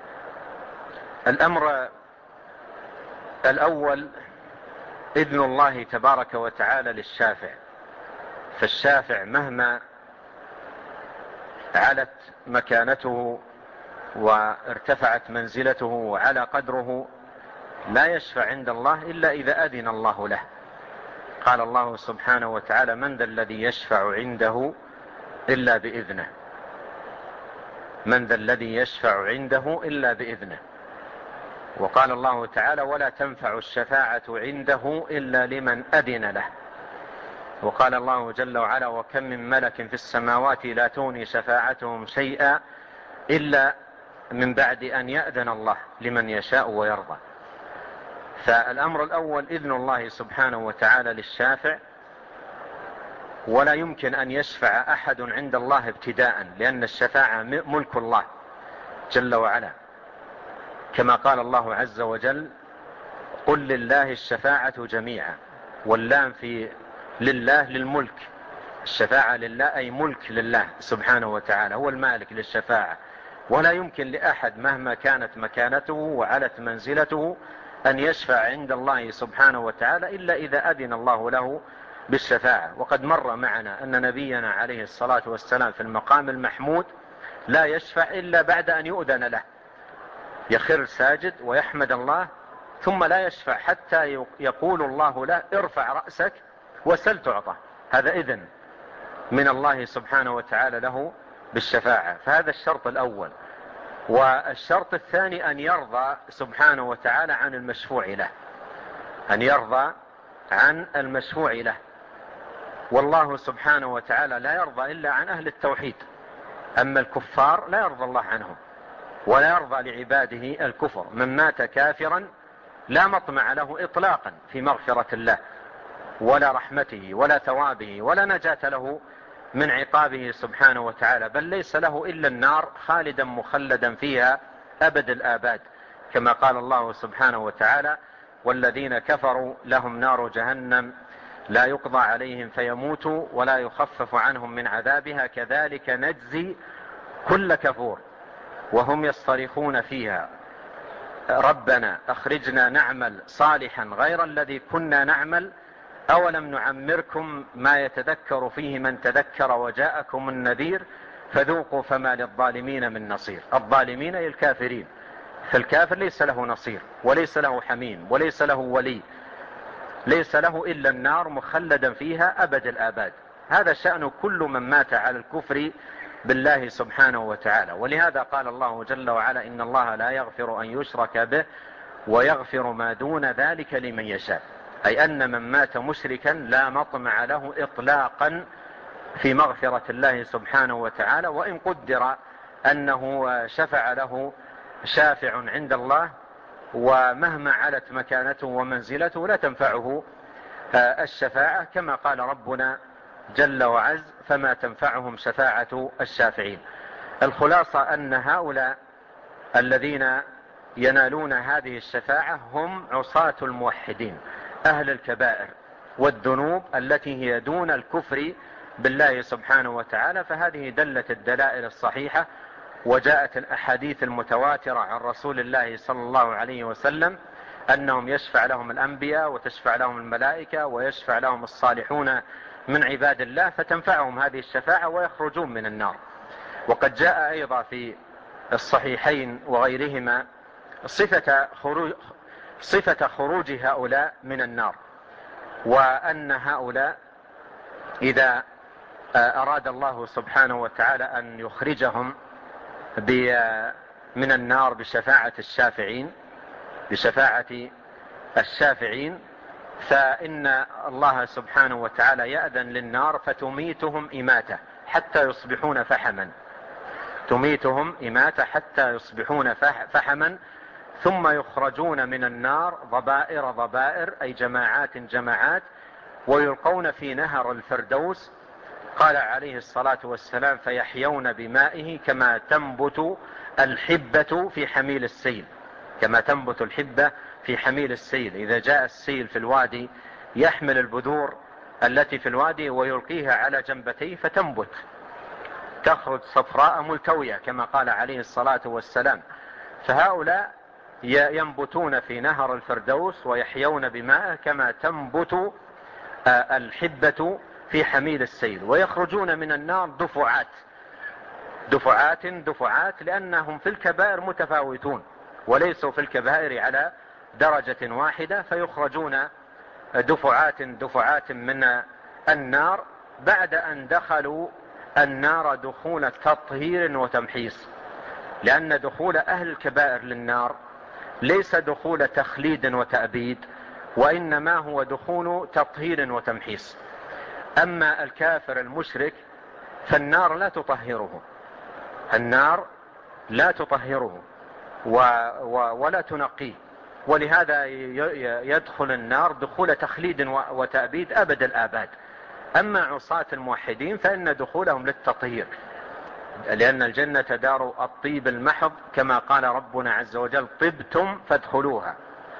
الأمر الأول إذن الله تبارك وتعالى للشافع، فالشافع مهما علت مكانته وارتفعت منزلته وعلى قدره لا يشفع عند الله إلا إذا أذن الله له. قال الله سبحانه وتعالى من ذا الذي يشفع عنده إلا بإذنه، من ذا الذي يشفع عنده إلا بإذنه. وقال الله تعالى ولا تنفع الشفاعة عنده إلا لمن أذن له. وقال الله جل وعلا وكم من ملك في السماوات لا تغني شفاعتهم شيئا إلا من بعد أن يأذن الله لمن يشاء ويرضى. فالأمر الأول إذن الله سبحانه وتعالى للشافع، ولا يمكن أن يشفع أحد عند الله ابتداء، لأن الشفاعة ملك الله جل وعلا، كما قال الله عز وجل قل لله الشفاعة جميعا، واللام في لله للملك، الشفاعة لله أي ملك لله سبحانه وتعالى، هو المالك للشفاعة. ولا يمكن لأحد مهما كانت مكانته وعلت منزلته أن يشفع عند الله سبحانه وتعالى إلا إذا أذن الله له بالشفاعة. وقد مر معنا أن نبينا عليه الصلاة والسلام في المقام المحمود لا يشفع إلا بعد أن يؤذن له، يخر ساجد ويحمد الله ثم لا يشفع حتى يقول الله له ارفع رأسك وسل تعطى. هذا إذن من الله سبحانه وتعالى له بالشفاعة. فهذا الشرط الأول. والشرط الثاني أن يرضى سبحانه وتعالى عن المشفوع له، أن يرضى عن المشفوع له. والله سبحانه وتعالى لا يرضى إلا عن أهل التوحيد، أما الكفار لا يرضى الله عنهم ولا يرضى لعباده الكفر. من مات كافرا لا مطمع له إطلاقا في مغفرة الله ولا رحمته ولا ثوابه ولا نجاة له من عقابه سبحانه وتعالى، بل ليس له إلا النار خالدا مخلدا فيها أبد الآباد، كما قال الله سبحانه وتعالى والذين كفروا لهم نار جهنم لا يقضى عليهم فيموتوا ولا يخفف عنهم من عذابها كذلك نجزي كل كفور وهم يصطرخون فيها ربنا أخرجنا نعمل صالحا غير الذي كنا نعمل أولم نعمركم ما يتذكر فيه من تذكر وجاءكم النذير فذوقوا فما للظالمين من نصير. الظالمين أي الكافرين، فالكافر ليس له نصير وليس له حميم وليس له ولي، ليس له إلا النار مخلدا فيها أبد الآباد. هذا شأن كل من مات على الكفر بالله سبحانه وتعالى. ولهذا قال الله جل وعلا إن الله لا يغفر أن يشرك به ويغفر ما دون ذلك لمن يشاء، أي أن من مات مشركا لا مطمع له إطلاقا في مغفرة الله سبحانه وتعالى، وإن قدر أنه شفع له شافع عند الله ومهما علت مكانته ومنزلته لا تنفعه الشفاعة، كما قال ربنا جل وعز فما تنفعهم شفاعة الشافعين. الخلاصة أن هؤلاء الذين ينالون هذه الشفاعة هم عصاة الموحدين أهل الكبائر والذنوب التي هي دون الكفر بالله سبحانه وتعالى. فهذه دلت الدلائل الصحيحة وجاءت الأحاديث المتواترة عن رسول الله صلى الله عليه وسلم أنهم يشفع لهم الأنبياء وتشفع لهم الملائكة ويشفع لهم الصالحون من عباد الله، ستنفعهم هذه الشفاعة ويخرجون من النار. وقد جاء أيضا في الصحيحين وغيرهما صفة خروج هؤلاء من النار، وأن هؤلاء إذا أراد الله سبحانه وتعالى أن يخرجهم من النار بشفاعة الشافعين فإن الله سبحانه وتعالى يأذن للنار فتميتهم إماتة حتى يصبحون فحما، تميتهم إماتة حتى يصبحون فحما، ثم يخرجون من النار ضبائر ضبائر، أي جماعات جماعات، ويلقون في نهر الفردوس. قال عليه الصلاة والسلام: فيحيون بمائه كما تنبت الحبة في حميل السيل، كما تنبت الحبة في حميل السيل. إذا جاء السيل في الوادي يحمل البذور التي في الوادي ويلقيها على جنبتيه فتنبت، تخرج صفراء ملتوية كما قال عليه الصلاة والسلام. فهؤلاء ينبتون في نهر الفردوس ويحيون بماءه كما تنبت الحبة في حميل السيل، ويخرجون من النار دفعات دفعات دفعات، لأنهم في الكبائر متفاوتون وليسوا في الكبائر على درجة واحدة، فيخرجون دفعات دفعات من النار بعد أن دخلوا النار دخول تطهير وتمحيص. لأن دخول أهل الكبائر للنار ليس دخول تخليد وتأبيد، وإنما هو دخول تطهير وتمحيص. أما الكافر المشرك فالنار لا تطهره، النار لا تطهره ولا تنقيه، ولهذا يدخل النار دخول تخليد وتأبيد أبد الآباد. أما عصاة الموحدين فإن دخولهم للتطهير، لأن الجنة دار الطيب المحض، كما قال ربنا عز وجل: طبتم فادخلوها.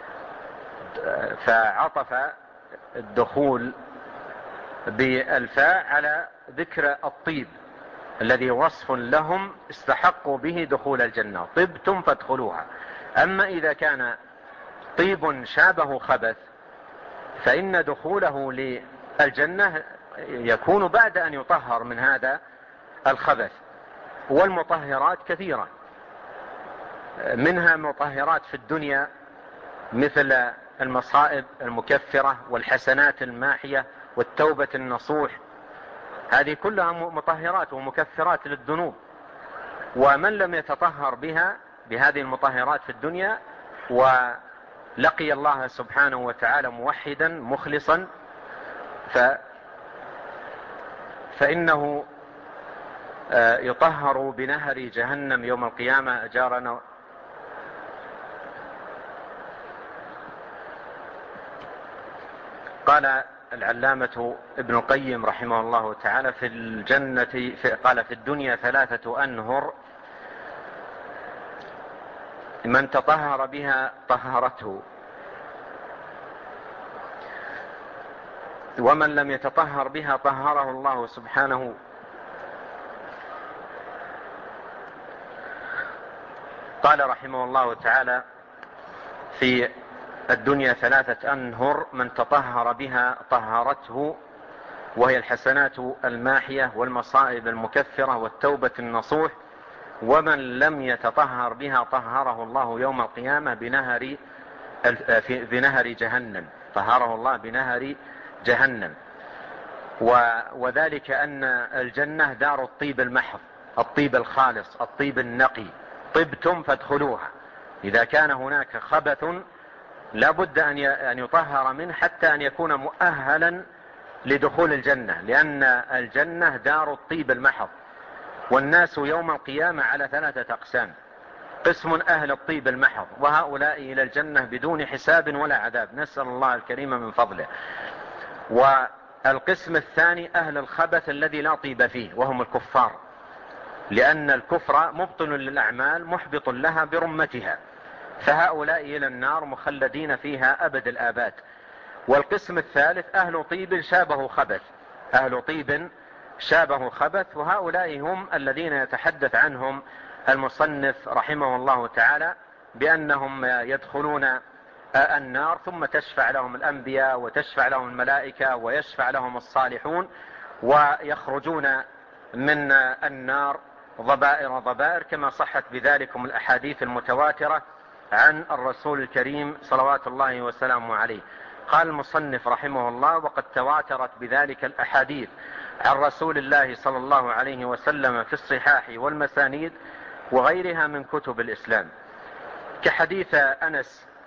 فعطف الدخول بالفاء على ذكر الطيب الذي وصف لهم استحقوا به دخول الجنة، طبتم فادخلوها. أما إذا كان طيب شابه خبث فإن دخوله للجنة يكون بعد أن يطهر من هذا الخبث. والمطهرات كثيرة، منها مطهرات في الدنيا مثل المصائب المكفرة والحسنات الماحية والتوبة النصوح، هذه كلها مطهرات ومكفرات للذنوب. ومن لم يتطهر بهذه المطهرات في الدنيا ولقي الله سبحانه وتعالى موحدا مخلصا فإنه يطهر بنهر جهنم يوم القيامة. أجارنا قال العلامة ابن القيم رحمه الله تعالى: في الجنة قال: في الدنيا 3 أنهر من تطهر بها طهرته، ومن لم يتطهر بها طهره الله سبحانه. قال رحمه الله تعالى: في الدنيا 3 أنهر من تطهر بها طهرته، وهي الحسنات الماحية والمصائب المكفرة والتوبة النصوح. ومن لم يتطهر بها طهره الله يوم القيامة بنهر جهنم، طهره الله بنهر جهنم. وذلك أن الجنة دار الطيب المحض، الطيب الخالص، الطيب النقي. طبتم فادخلوها. إذا كان هناك خبث لا بد أن يطهر منه حتى أن يكون مؤهلا لدخول الجنة، لأن الجنة دار الطيب المحض. والناس يوم القيامة على 3 أقسام: قسم أهل الطيب المحض، وهؤلاء إلى الجنة بدون حساب ولا عذاب، نسأل الله الكريم من فضله. والقسم الثاني أهل الخبث الذي لا طيب فيه، وهم الكفار، لأن الكفر مبطل للأعمال محبط لها برمتها، فهؤلاء إلى النار مخلدين فيها أبد الآباد. والقسم الثالث أهل طيب شابه خبث، أهل طيب شابه خبث، وهؤلاء هم الذين يتحدث عنهم المصنف رحمه الله تعالى بأنهم يدخلون النار ثم تشفع لهم الأنبياء وتشفع لهم الملائكة ويشفع لهم الصالحون، ويخرجون من النار ضبائر ضبائر، كما صحت بذلكم الأحاديث المتواترة عن الرسول الكريم صلوات الله وسلامه عليه. قال المصنف رحمه الله: وقد تواترت بذلك الأحاديث عن رسول الله صلى الله عليه وسلم في الصحاح والمسانيد وغيرها من كتب الإسلام، كحديث أنس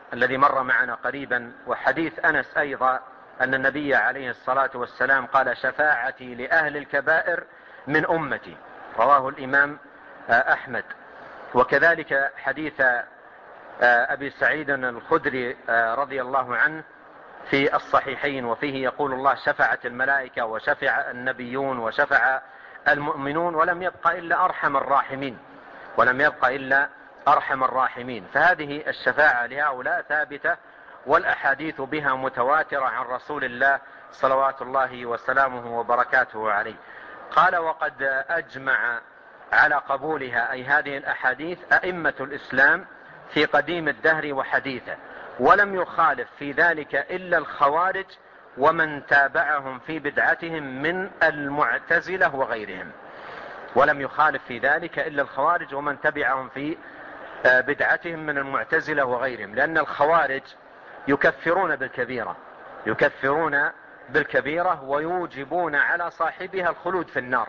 الذي مر معنا قريبا، وحديث أنس أيضا أن النبي عليه الصلاة والسلام قال: شفاعتي لأهل الكبائر من أمتي، رواه الإمام أحمد. وكذلك حديث أبي سعيد الخدري رضي الله عنه في الصحيحين، وفيه يقول الله: شفعت الملائكة وشفع النبيون وشفع المؤمنون ولم يبق إلا أرحم الراحمين، ولم يبق إلا أرحم الراحمين. فهذه الشفاعة لهؤلاء ثابتة، والأحاديث بها متواترة عن رسول الله صلوات الله وسلامه وبركاته عليه. قال: وقد أجمع على قبولها، أي هذه الأحاديث، أئمة الإسلام في قديم الدهر وحديثه، ولم يخالف في ذلك إلا الخوارج ومن تابعهم في بدعتهم من المعتزلة وغيرهم. ولم يخالف في ذلك إلا الخوارج ومن تبعهم في بدعتهم من المعتزلة وغيرهم، لأن الخوارج يكفرون بالكبيرة، يكفرون بالكبيرة ويوجبون على صاحبها الخلود في النار،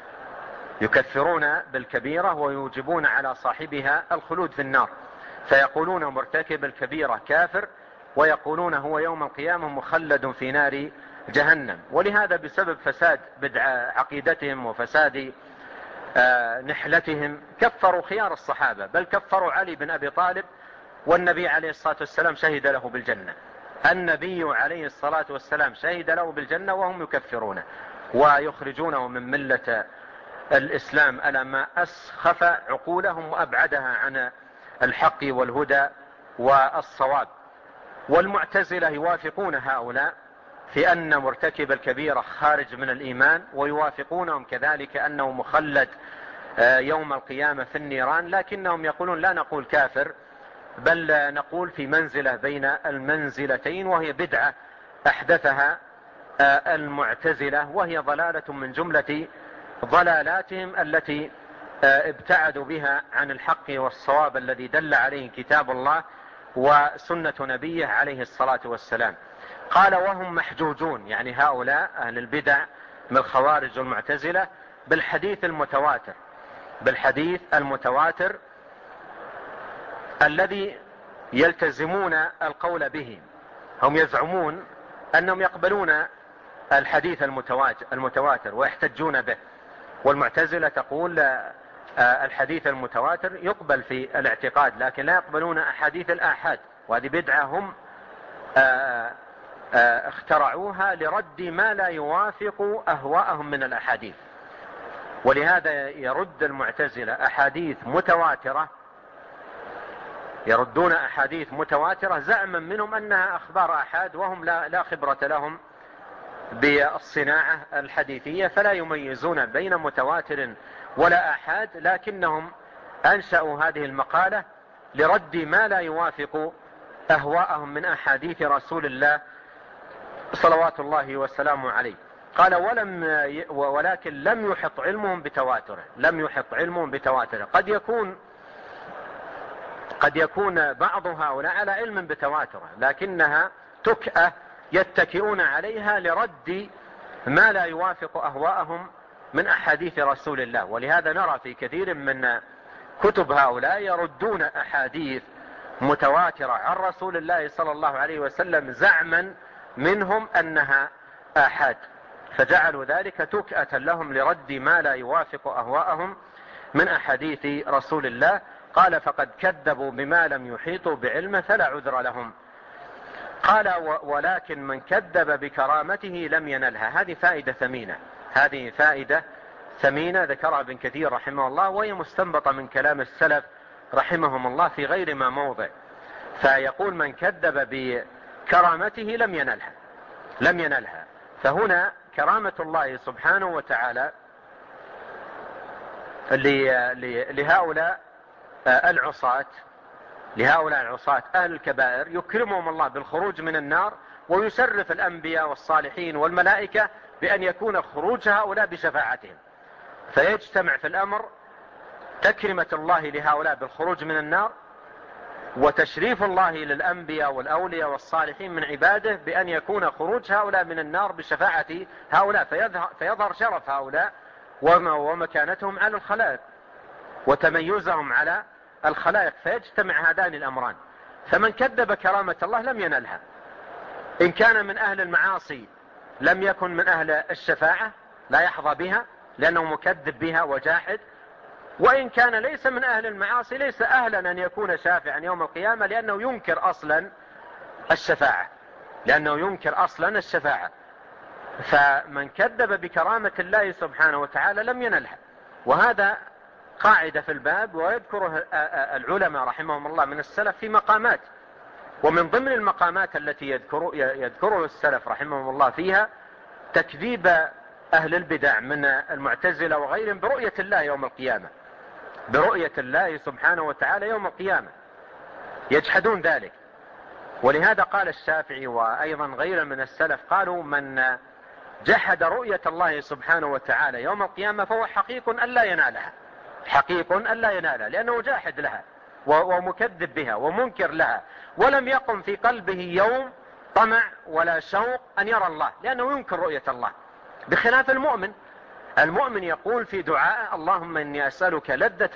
يكفرون بالكبيرة ويوجبون على صاحبها الخلود في النار، فيقولون مرتكب الكبيرة كافر، ويقولون هو يوم القيامة مخلد في نار جهنم. ولهذا بسبب فساد عقيدتهم وفساد نحلتهم كفروا خيار الصحابة، بل كفروا علي بن أبي طالب، والنبي عليه الصلاة والسلام شهد له بالجنة. النبي عليه الصلاة والسلام شهد له بالجنة وهم يكفرونه ويخرجونه من ملة الإسلام على ما أسخف عقولهم وأبعدها عن الحق والهدى والصواب. والمعتزلة يوافقون هؤلاء في أن مرتكب الكبيرة خارج من الإيمان، ويوافقونهم كذلك أنه مخلد يوم القيامة في النيران، لكنهم يقولون لا نقول كافر، بل نقول في منزلة بين المنزلتين، وهي بدعة أحدثها المعتزلة، وهي ضلالة من جملة ضلالاتهم التي ابتعدوا بها عن الحق والصواب الذي دل عليه كتاب الله وسنة نبيه عليه الصلاة والسلام. قال: وهم محجوجون، يعني هؤلاء أهل البدع من الخوارج والمعتزلة، بالحديث المتواتر، بالحديث المتواتر الذي يلتزمون القول به. هم يزعمون أنهم يقبلون الحديث المتواتر ويحتجون به، والمعتزلة تقول الحديث المتواتر يقبل في الاعتقاد لكن لا يقبلون أحاديث الآحاد، وهذه بدعة هم اخترعوها لرد ما لا يوافق أهواءهم من الأحاديث. ولهذا يرد المعتزلة أحاديث متواترة، يردون أحاديث متواترة زعما منهم أنها أخبار آحاد، وهم لا خبرة لهم بالصناعة الحديثية، فلا يميزون بين متواتر ولا آحاد، لكنهم أنشأوا هذه المقالة لرد ما لا يوافق أهواءهم من أحاديث رسول الله صلوات الله وسلامه عليه. قال: ولكن لم يحط علمهم بتواتره، لم يحط علمهم بتواتره. قد يكون بعض هؤلاء على علم بتواتره، لكنها تكأة يتكئون عليها لرد ما لا يوافق أهواءهم من أحاديث رسول الله. ولهذا نرى في كثير من كتب هؤلاء يردون أحاديث متواترة عن رسول الله صلى الله عليه وسلم زعما منهم أنها آحاد، فجعلوا ذلك تكأة لهم لرد ما لا يوافق أهواءهم من أحاديث رسول الله. قال: فقد كذبوا بما لم يحيطوا بعلمه فلا عذر لهم. قال: ولكن من كذب بكرامته لم ينلها. هذه فائدة ثمينة، هذه فائدة ثمينة ذكرها ابن كثير رحمه الله، وهي مستنبطة من كلام السلف رحمهم الله في غير ما موضع. فيقول: من كذب بكرامته لم ينلها. فهنا كرامة الله سبحانه وتعالى لهؤلاء العصاة أهل الكبائر يكرمهم الله بالخروج من النار، ويشرف الأنبياء والصالحين والملائكة بأن يكون خروج هؤلاء بشفاعتهم، فيجتمع في الأمر تكرمة الله لهؤلاء بالخروج من النار، وتشريف الله للأنبياء والأولياء والصالحين من عباده بأن يكون خروج هؤلاء من النار بشفاعة هؤلاء، فيظهر شرف هؤلاء ومكانتهم على الخلائق وتميزهم على الخلائق، فيجتمع هذان الأمران. فمن كذب كرامة الله لم ينلها. إن كان من أهل المعاصي لم يكن من أهل الشفاعة، لا يحظى بها لأنه مكذب بها وجاحد. وإن كان ليس من أهل المعاصي ليس أهلا أن يكون شافعا يوم القيامة، لأنه ينكر أصلا الشفاعة. فمن كذب بكرامة الله سبحانه وتعالى لم ينلها. وهذا قاعدة في الباب، ويذكره العلماء رحمهم الله من السلف في مقامات. ومن ضمن المقامات التي يذكره السلف رحمهم الله فيها تكذيب أهل البدع من المعتزلة وغيرهم برؤية الله يوم القيامة، برؤية الله سبحانه وتعالى يوم القيامة، يجحدون ذلك. ولهذا قال الشافعي وأيضا غير من السلف قالوا: من جحد رؤية الله سبحانه وتعالى يوم القيامة فهو حقيق أن لا ينالها، لأنه جاحد لها ومكذب بها ومنكر لها، ولم يقم في قلبه يوم طمع ولا شوق أن يرى الله، لأنه ينكر رؤية الله. بخلاف المؤمن يقول في دعاء: اللهم إني أسألك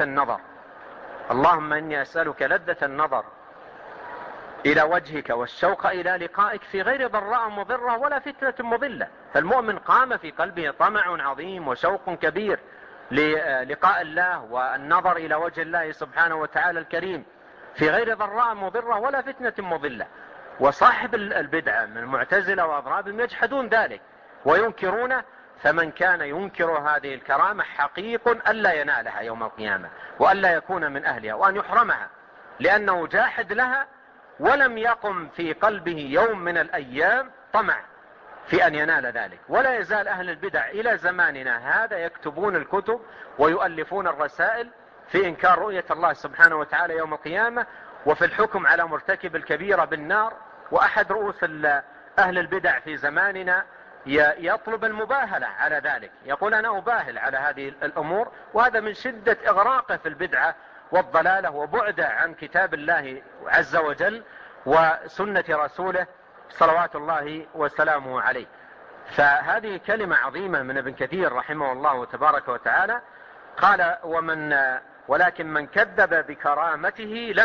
لذة النظر إلى وجهك والشوق إلى لقائك في غير ضراء مضرة ولا فتنة مضلة. فالمؤمن قام في قلبه طمع عظيم وشوق كبير للقاء الله والنظر إلى وجه الله سبحانه وتعالى الكريم في غير ضراء مضرة ولا فتنة مضلة. وصاحب البدعة من المعتزلة وأضرابهم يجحدون ذلك وينكرونه. فمن كان ينكر هذه الكرامة حقيق ألا ينالها يوم القيامة، وألا يكون من أهلها، وأن يحرمها، لأنه جاحد لها ولم يقم في قلبه يوم من الأيام طمع في أن ينال ذلك. ولا يزال أهل البدع إلى زماننا هذا يكتبون الكتب ويؤلفون الرسائل في إنكار رؤية الله سبحانه وتعالى يوم القيامة، وفي الحكم على مرتكب الكبيرة بالنار. وأحد رؤوس أهل البدع في زماننا يطلب المباهلة على ذلك، يقول: أنا أباهل على هذه الأمور. وهذا من شدة إغراقه في البدعة والضلالة وبعده عن كتاب الله عز وجل وسنة رسوله صلوات الله وسلامه عليه. فهذه كلمة عظيمة من ابن كثير رحمه الله تبارك وتعالى. قال: ولكن من كذب بكرامته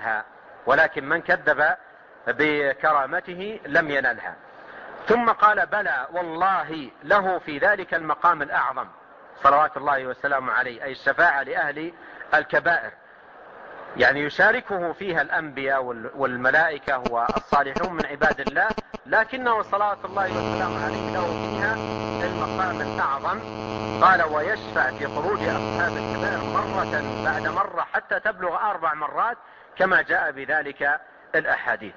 لم ينلها. ثم قال: بلى والله له في ذلك المقام الأعظم صلوات الله وسلامه عليه، أي الشفاعة لأهل الكبائر، يعني يشاركه فيها الأنبياء والملائكة والصالحون من عباد الله، لكنه صلوات الله وسلامه عليه له فيها المقام الأعظم. قال: ويشفع في خروج أصحاب الكبائر مرة بعد مرة حتى تبلغ 4 مرات كما جاء بذلك الأحاديث.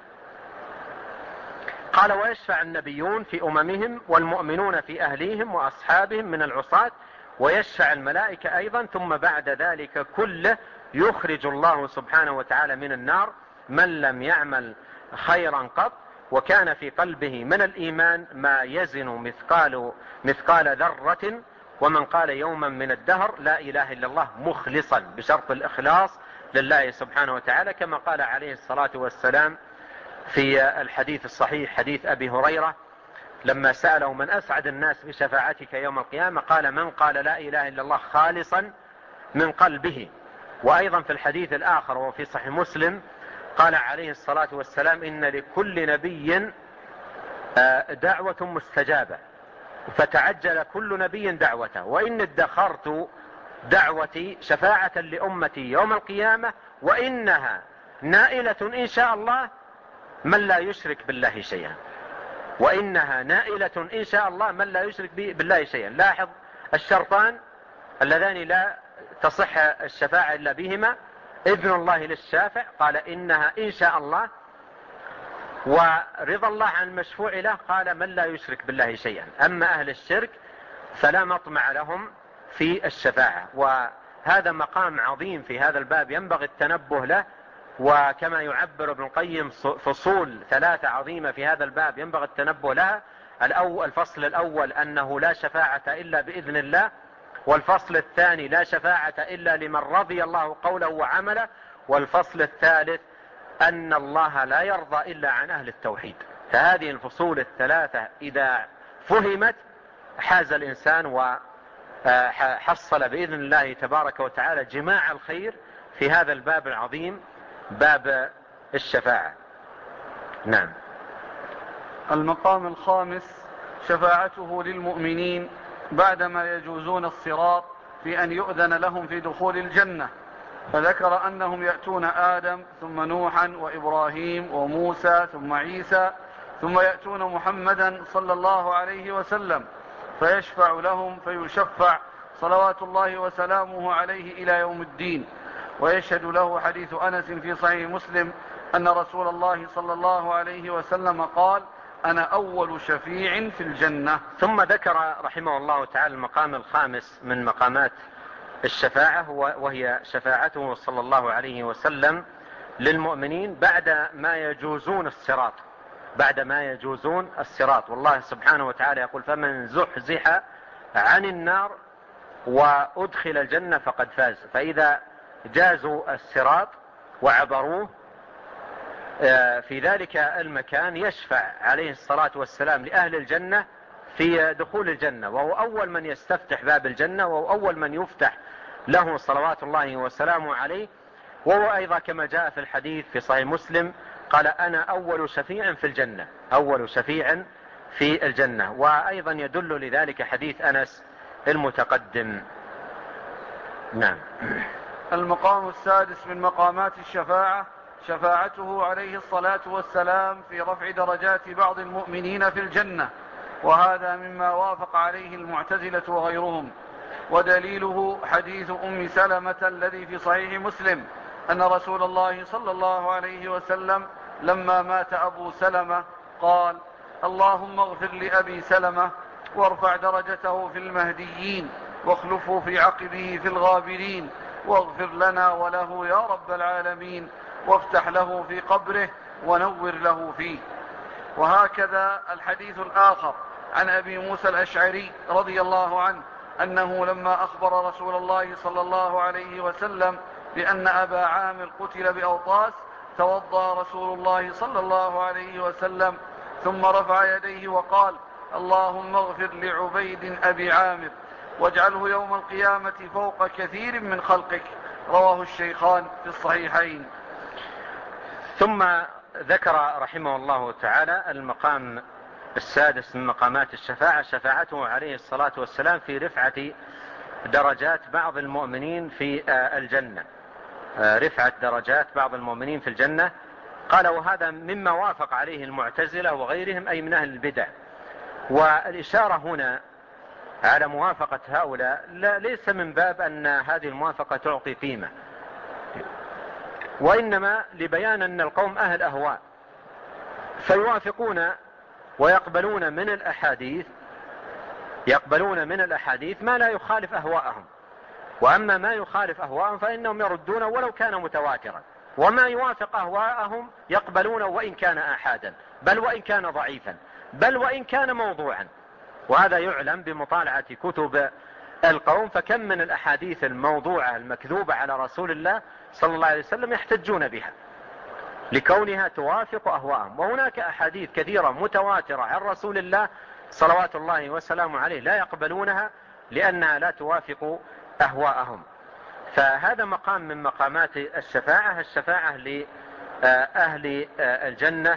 قال: ويشفع النبيون في أممهم والمؤمنون في أهليهم وأصحابهم من العصاة، ويشفع الملائكة أيضا. ثم بعد ذلك كله يخرج الله سبحانه وتعالى من النار من لم يعمل خيرا قط وكان في قلبه من الإيمان ما يزن مثقال ذرة، ومن قال يوما من الدهر لا إله إلا الله مخلصا، بشرط الإخلاص لله سبحانه وتعالى، كما قال عليه الصلاة والسلام في الحديث الصحيح حديث أبي هريرة لما سأله: من أسعد الناس بشفاعتك يوم القيامة؟ قال: من قال لا إله إلا الله خالصا من قلبه. وأيضا في الحديث الآخر وفي صحيح مسلم قال عليه الصلاة والسلام: إن لكل نبي دعوة مستجابة، فتعجل كل نبي دعوته، وإن ادخرت دعوتي شفاعة لأمتي يوم القيامة، وإنها نائلة إن شاء الله من لا يشرك بالله شيئا. وإنها نائلة إن شاء الله من لا يشرك بالله شيئا. لاحظ الشرطان اللذان لا تصح الشفاعة إلا بهما: إذن الله للشافع، قال إنها إن شاء الله، ورضا الله عن المشفوع له، قال من لا يشرك بالله شيئا. أما أهل الشرك فلا مطمع لهم في الشفاعة. وهذا مقام عظيم في هذا الباب ينبغي التنبه له. وكما يعبر ابن القيم فصول 3 عظيمة في هذا الباب ينبغي التنبه لها. الفصل الأول أنه لا شفاعة إلا بإذن الله، والفصل الثاني لا شفاعة إلا لمن رضي الله قوله وعمله، والفصل الثالث أن الله لا يرضى إلا عن أهل التوحيد. فهذه الفصول ال3 إذا فهمت حاز الإنسان وحصل بإذن الله تبارك وتعالى جماع الخير في هذا الباب العظيم، باب الشفاعة. نعم. المقام الخامس شفاعته للمؤمنين بعدما يجوزون الصراط في أن يؤذن لهم في دخول الجنة، فذكر أنهم يأتون آدم ثم نوحا وإبراهيم وموسى ثم عيسى ثم يأتون محمدا صلى الله عليه وسلم فيشفع لهم فيشفع صلوات الله وسلامه عليه إلى يوم الدين. ويشهد له حديث أنس في صحيح مسلم أن رسول الله صلى الله عليه وسلم قال: أنا أول شفيع في الجنة. ثم ذكر رحمه الله تعالى المقام الخامس من مقامات الشفاعة، وهي شفاعته صلى الله عليه وسلم للمؤمنين بعد ما يجوزون الصراط. بعد ما يجوزون الصراط، والله سبحانه وتعالى يقول: فمن زحزح عن النار وأدخل الجنة فقد فاز. فإذا جازوا الصراط وعبروه في ذلك المكان يشفع عليه الصلاة والسلام لأهل الجنة في دخول الجنة، وهو أول من يستفتح باب الجنة، وهو أول من يفتح له صلوات الله وسلامه عليه. وهو أيضا كما جاء في الحديث في صحيح مسلم قال: أنا أول شفيع في الجنة، أول شفيع في الجنة. وأيضا يدل لذلك حديث أنس المتقدم. نعم. المقام السادس من مقامات الشفاعة شفاعته عليه الصلاة والسلام في رفع درجات بعض المؤمنين في الجنة، وهذا مما وافق عليه المعتزلة وغيرهم. ودليله حديث أم سلمة الذي في صحيح مسلم أن رسول الله صلى الله عليه وسلم لما مات أبو سلمة قال: اللهم اغفر لأبي سلمة وارفع درجته في المهديين واخلفه في عقبه في الغابرين واغفر لنا وله يا رب العالمين وافتح له في قبره ونور له فيه. وهكذا الحديث الآخر عن أبي موسى الأشعري رضي الله عنه أنه لما أخبر رسول الله صلى الله عليه وسلم بأن أبا عامر قتل بأوطاس توضأ رسول الله صلى الله عليه وسلم ثم رفع يديه وقال: اللهم اغفر لعبيد أبي عامر واجعله يوم القيامة فوق كثير من خلقك. رواه الشيخان في الصحيحين. ثم ذكر رحمه الله تعالى المقام السادس من مقامات الشفاعة، شفاعته عليه الصلاة والسلام في رفعة درجات بعض المؤمنين في الجنة. رفعة درجات بعض المؤمنين في الجنة. قال: وهذا مما وافق عليه المعتزلة وغيرهم، أي من أهل البدع. والإشارة هنا على موافقة هؤلاء ليس من باب أن هذه الموافقة تعطي قيمة، وإنما لبيان أن القوم أهل أهواء، فيوافقون ويقبلون من الأحاديث ما لا يخالف أهواءهم. وأما ما يخالف أهواءهم فإنهم يردون ولو كان متواترا، وما يوافق أهواءهم يقبلون وإن كان آحادا، بل وإن كان ضعيفا، بل وإن كان موضوعا. وهذا يعلم بمطالعة كتب القوم، فكم من الأحاديث الموضوعة المكذوبة على رسول الله صلى الله عليه وسلم يحتجون بها لكونها توافق أهواءهم. وهناك أحاديث كثيرة متواترة عن رسول الله صلوات الله وسلامه عليه لا يقبلونها لأنها لا توافق أهواءهم. فهذا مقام من مقامات الشفاعة، الشفاعة لأهل الجنة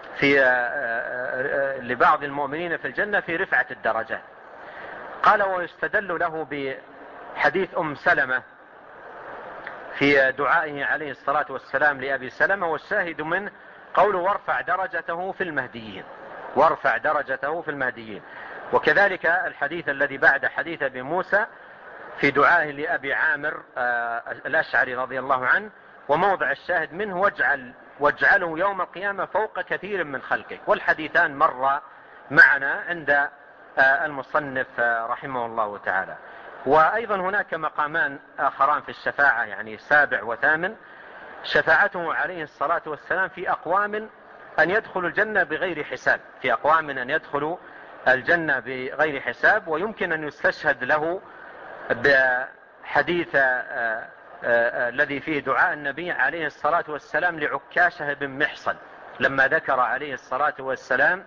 لبعض المؤمنين في الجنة في رفعة الدرجات. قال: ويستدل له بحديث أم سلمة في دعائه عليه الصلاة والسلام لأبي سلمة، والشاهد منه قوله: وارفع درجته في المهديين، وارفع درجته في المهديين. وكذلك الحديث الذي بعد حديث أبي موسى في دعائه لأبي عامر الأشعري رضي الله عنه، وموضع الشاهد منه: واجعله يوم القيامة فوق كثير من خلقك. والحديثان مر معنا عند المصنف رحمه الله تعالى. وأيضا هناك مقامان آخران في الشفاعة، يعني 7 و8. شفاعته عليه الصلاة والسلام في أقوام أن يدخلوا الجنة بغير حساب، في أقوام أن يدخلوا الجنة بغير حساب. ويمكن أن يستشهد له بحديث الذي فيه دعاء النبي عليه الصلاة والسلام لعكاشة بن محصن لما ذكر عليه الصلاة والسلام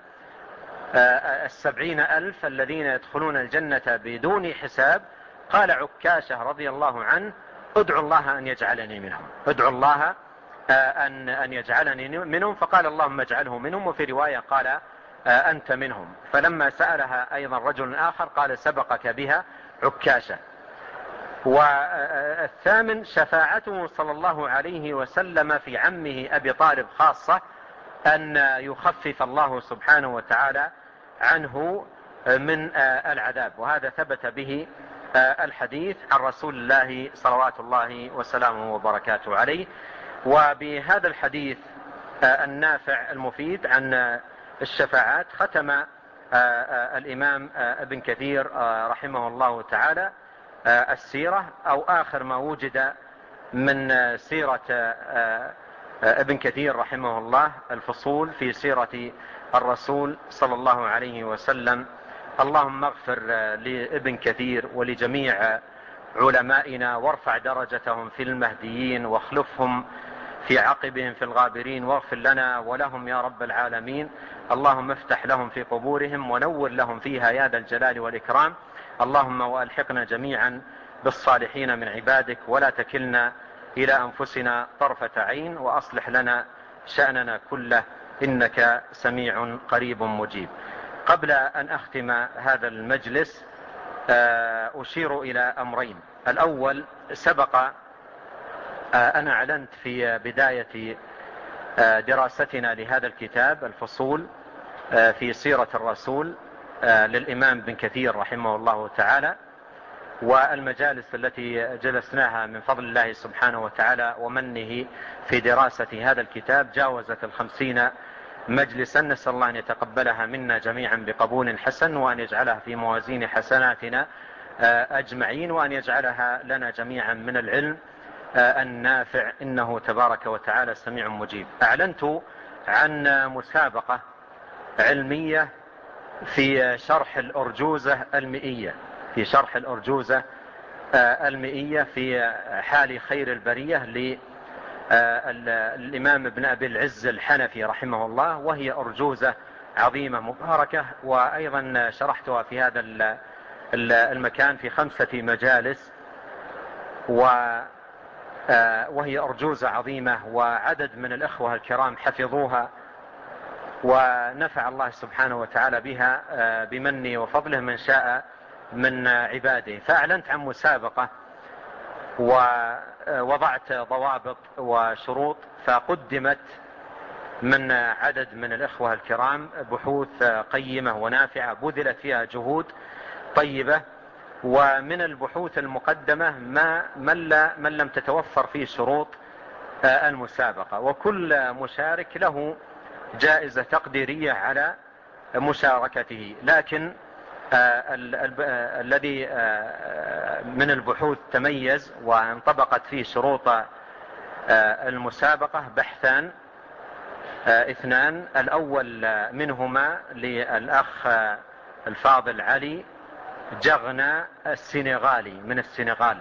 70,000 الذين يدخلون الجنة بدون حساب. قال عكاشة رضي الله عنه: ادعوا الله أن يجعلني منهم، ادعوا الله أن يجعلني منهم، فقال اللهم اجعله منهم. وفي رواية قال أنت منهم. فلما سألها أيضا رجل آخر قال سبقك بها عكاشة. والثامن شفاعته صلى الله عليه وسلم في عمه أبي طالب خاصة، أن يخفف الله سبحانه وتعالى عنه من العذاب، وهذا ثبت به الحديث عن رسول الله صلوات الله وسلامه وبركاته عليه. وبهذا الحديث النافع المفيد عن الشفاعات ختم الإمام ابن كثير رحمه الله تعالى السيرة، أو آخر ما وجد من سيرة ابن كثير رحمه الله، الفصول في سيرة الرسول صلى الله عليه وسلم. اللهم اغفر لابن كثير ولجميع علمائنا، وارفع درجتهم في المهديين، واخلفهم في عقبهم في الغابرين، واغفر لنا ولهم يا رب العالمين. اللهم افتح لهم في قبورهم ونور لهم فيها يا ذا الجلال والإكرام. اللهم وألحقنا جميعا بالصالحين من عبادك، ولا تكلنا إلى أنفسنا طرفة عين، وأصلح لنا شأننا كله، إنك سميع قريب مجيب. قبل أن أختم هذا المجلس أشير إلى أمرين. الأول، سبق أنا أعلنت في بداية دراستنا لهذا الكتاب الفصول في سيرة الرسول للإمام ابن كثير رحمه الله تعالى، والمجالس التي جلسناها من فضل الله سبحانه وتعالى ومنه في دراسة هذا الكتاب جاوزت 50 مجلسا. نسأل الله أن يتقبلها منا جميعا بقبول حسن، وأن يجعلها في موازين حسناتنا أجمعين، وأن يجعلها لنا جميعا من العلم النافع، إنه تبارك وتعالى سميع مجيب. أعلنت عن مسابقة علمية في شرح الأرجوزة المئية، في حال خير البرية للإمام ابن أبي العز الحنفي رحمه الله، وهي أرجوزة عظيمة مباركة، وأيضا شرحتها في هذا المكان في 5 مجالس، وهي أرجوزة عظيمة، وعدد من الإخوة الكرام حفظوها، ونفع الله سبحانه وتعالى بها بمنه وفضله من شاء من عباده. فأعلنت عن مسابقة ووضعت ضوابط وشروط، فقدمت من عدد من الإخوة الكرام بحوث قيمة ونافعة بذلت فيها جهود طيبة. ومن البحوث المقدمة من لم تتوفر فيه شروط المسابقة، وكل مشارك له جائزة تقديرية على مشاركته. لكن الذي من البحوث تميز وانطبقت فيه شروط المسابقة بحثان 2. الأول منهما للأخ الفاضل علي جغنا السنغالي من السنغال،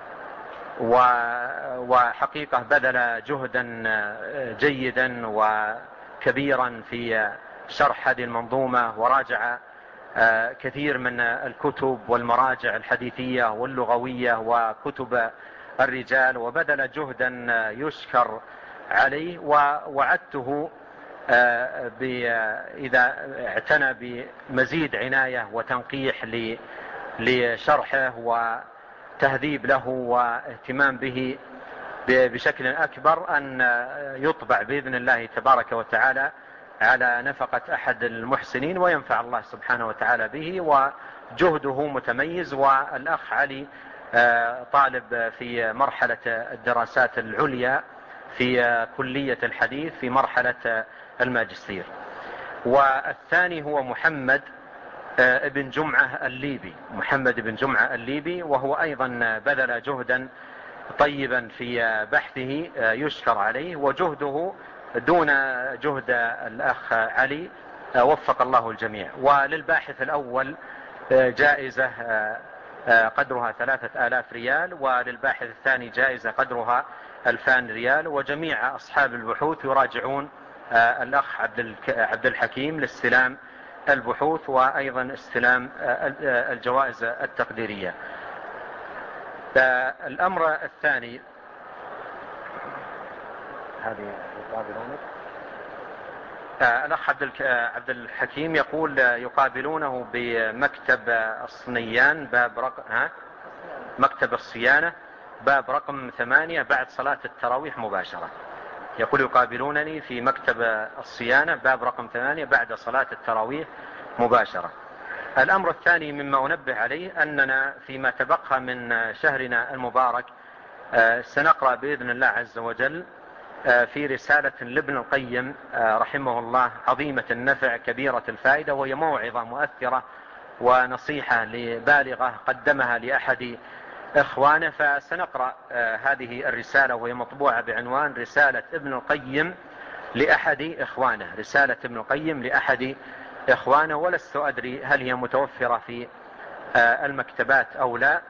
وحقيقة بذل جهدا جيدا وكبيرا في شرح هذه المنظومة، وراجع كثير من الكتب والمراجع الحديثية واللغوية وكتب الرجال، وبذل جهدا يشكر عليه. ووعدته إذا اعتنى بمزيد عناية وتنقيح لشرحه وتهذيب له واهتمام به بشكل أكبر، أن يطبع بإذن الله تبارك وتعالى على نفقة أحد المحسنين، وينفع الله سبحانه وتعالى به، وجهده متميز. والأخ علي طالب في مرحلة الدراسات العليا في كلية الحديث في مرحلة الماجستير. والثاني هو محمد بن جمعة الليبي، وهو أيضا بذل جهدا طيبا في بحثه يشكر عليه، وجهده دون جهد الأخ علي، وفق الله الجميع. وللباحث الأول جائزة قدرها 3000 ريال، وللباحث الثاني جائزة قدرها 2000 ريال. وجميع أصحاب البحوث يراجعون الأخ عبد الحكيم لاستلام البحوث، وأيضا استلام الجوائز التقديرية. الأمر الثاني هذه يقابلونك. الأخ عبد الحكيم يقول يقابلونه بمكتب الصنيان مكتب الصيانة باب رقم 8 بعد صلاة التراويح مباشرة. يقول يقابلونني في مكتب الصيانة باب رقم 8 بعد صلاة التراويح مباشرة. الأمر الثاني مما أنبه عليه أننا فيما تبقى من شهرنا المبارك سنقرأ بإذن الله عز وجل في رسالة لابن القيم رحمه الله عظيمة النفع كبيرة الفائدة، وهي موعظة مؤثرة ونصيحة بالغة قدمها لأحد إخوانه. فسنقرأ هذه الرسالة وهي مطبوعة بعنوان رسالة ابن القيم لأحد إخوانه، رسالة ابن القيم لأحد إخوانه، ولست أدري هل هي متوفرة في المكتبات أو لا.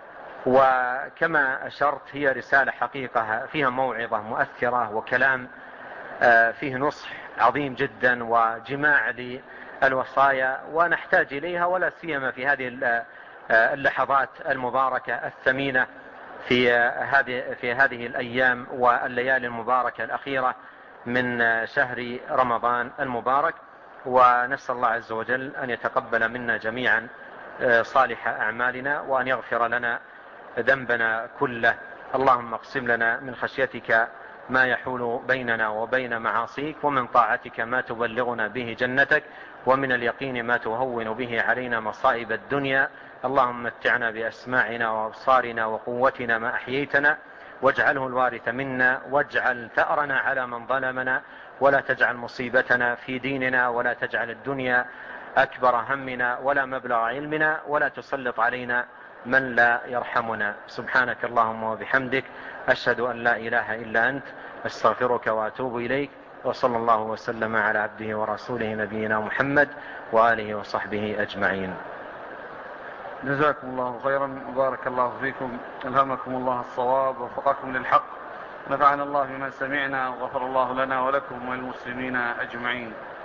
وكما أشرت هي رسالة حقيقة فيها موعظة مؤثرة وكلام فيه نصح عظيم جدا وجماع للوصايا، ونحتاج إليها ولا سيما في هذه اللحظات المباركة الثمينة في هذه الأيام والليالي المباركة الأخيرة من شهر رمضان المبارك. ونسأل الله عز وجل أن يتقبل منا جميعا صالح أعمالنا وأن يغفر لنا ذنبنا كله. اللهم اقسم لنا من خشيتك ما يحول بيننا وبين معاصيك، ومن طاعتك ما تبلغنا به جنتك، ومن اليقين ما تهون به علينا مصائب الدنيا. اللهم متعنا بأسماعنا وأبصارنا وقوتنا ما أحييتنا، واجعله الوارث منا، واجعل ثأرنا على من ظلمنا، ولا تجعل مصيبتنا في ديننا، ولا تجعل الدنيا أكبر همنا ولا مبلغ علمنا، ولا تسلط علينا من لا يرحمنا. سبحانك اللهم وبحمدك، أشهد أن لا إله إلا أنت، أستغفرك وأتوب إليك. وصلى الله وسلم على عبده ورسوله نبينا محمد وآله وصحبه أجمعين. جزاكم الله خيرا وبارك الله فيكم، ألهمكم الله الصواب ووفقكم للحق، نفعنا الله بما سمعنا وغفر الله لنا ولكم وللمسلمين أجمعين.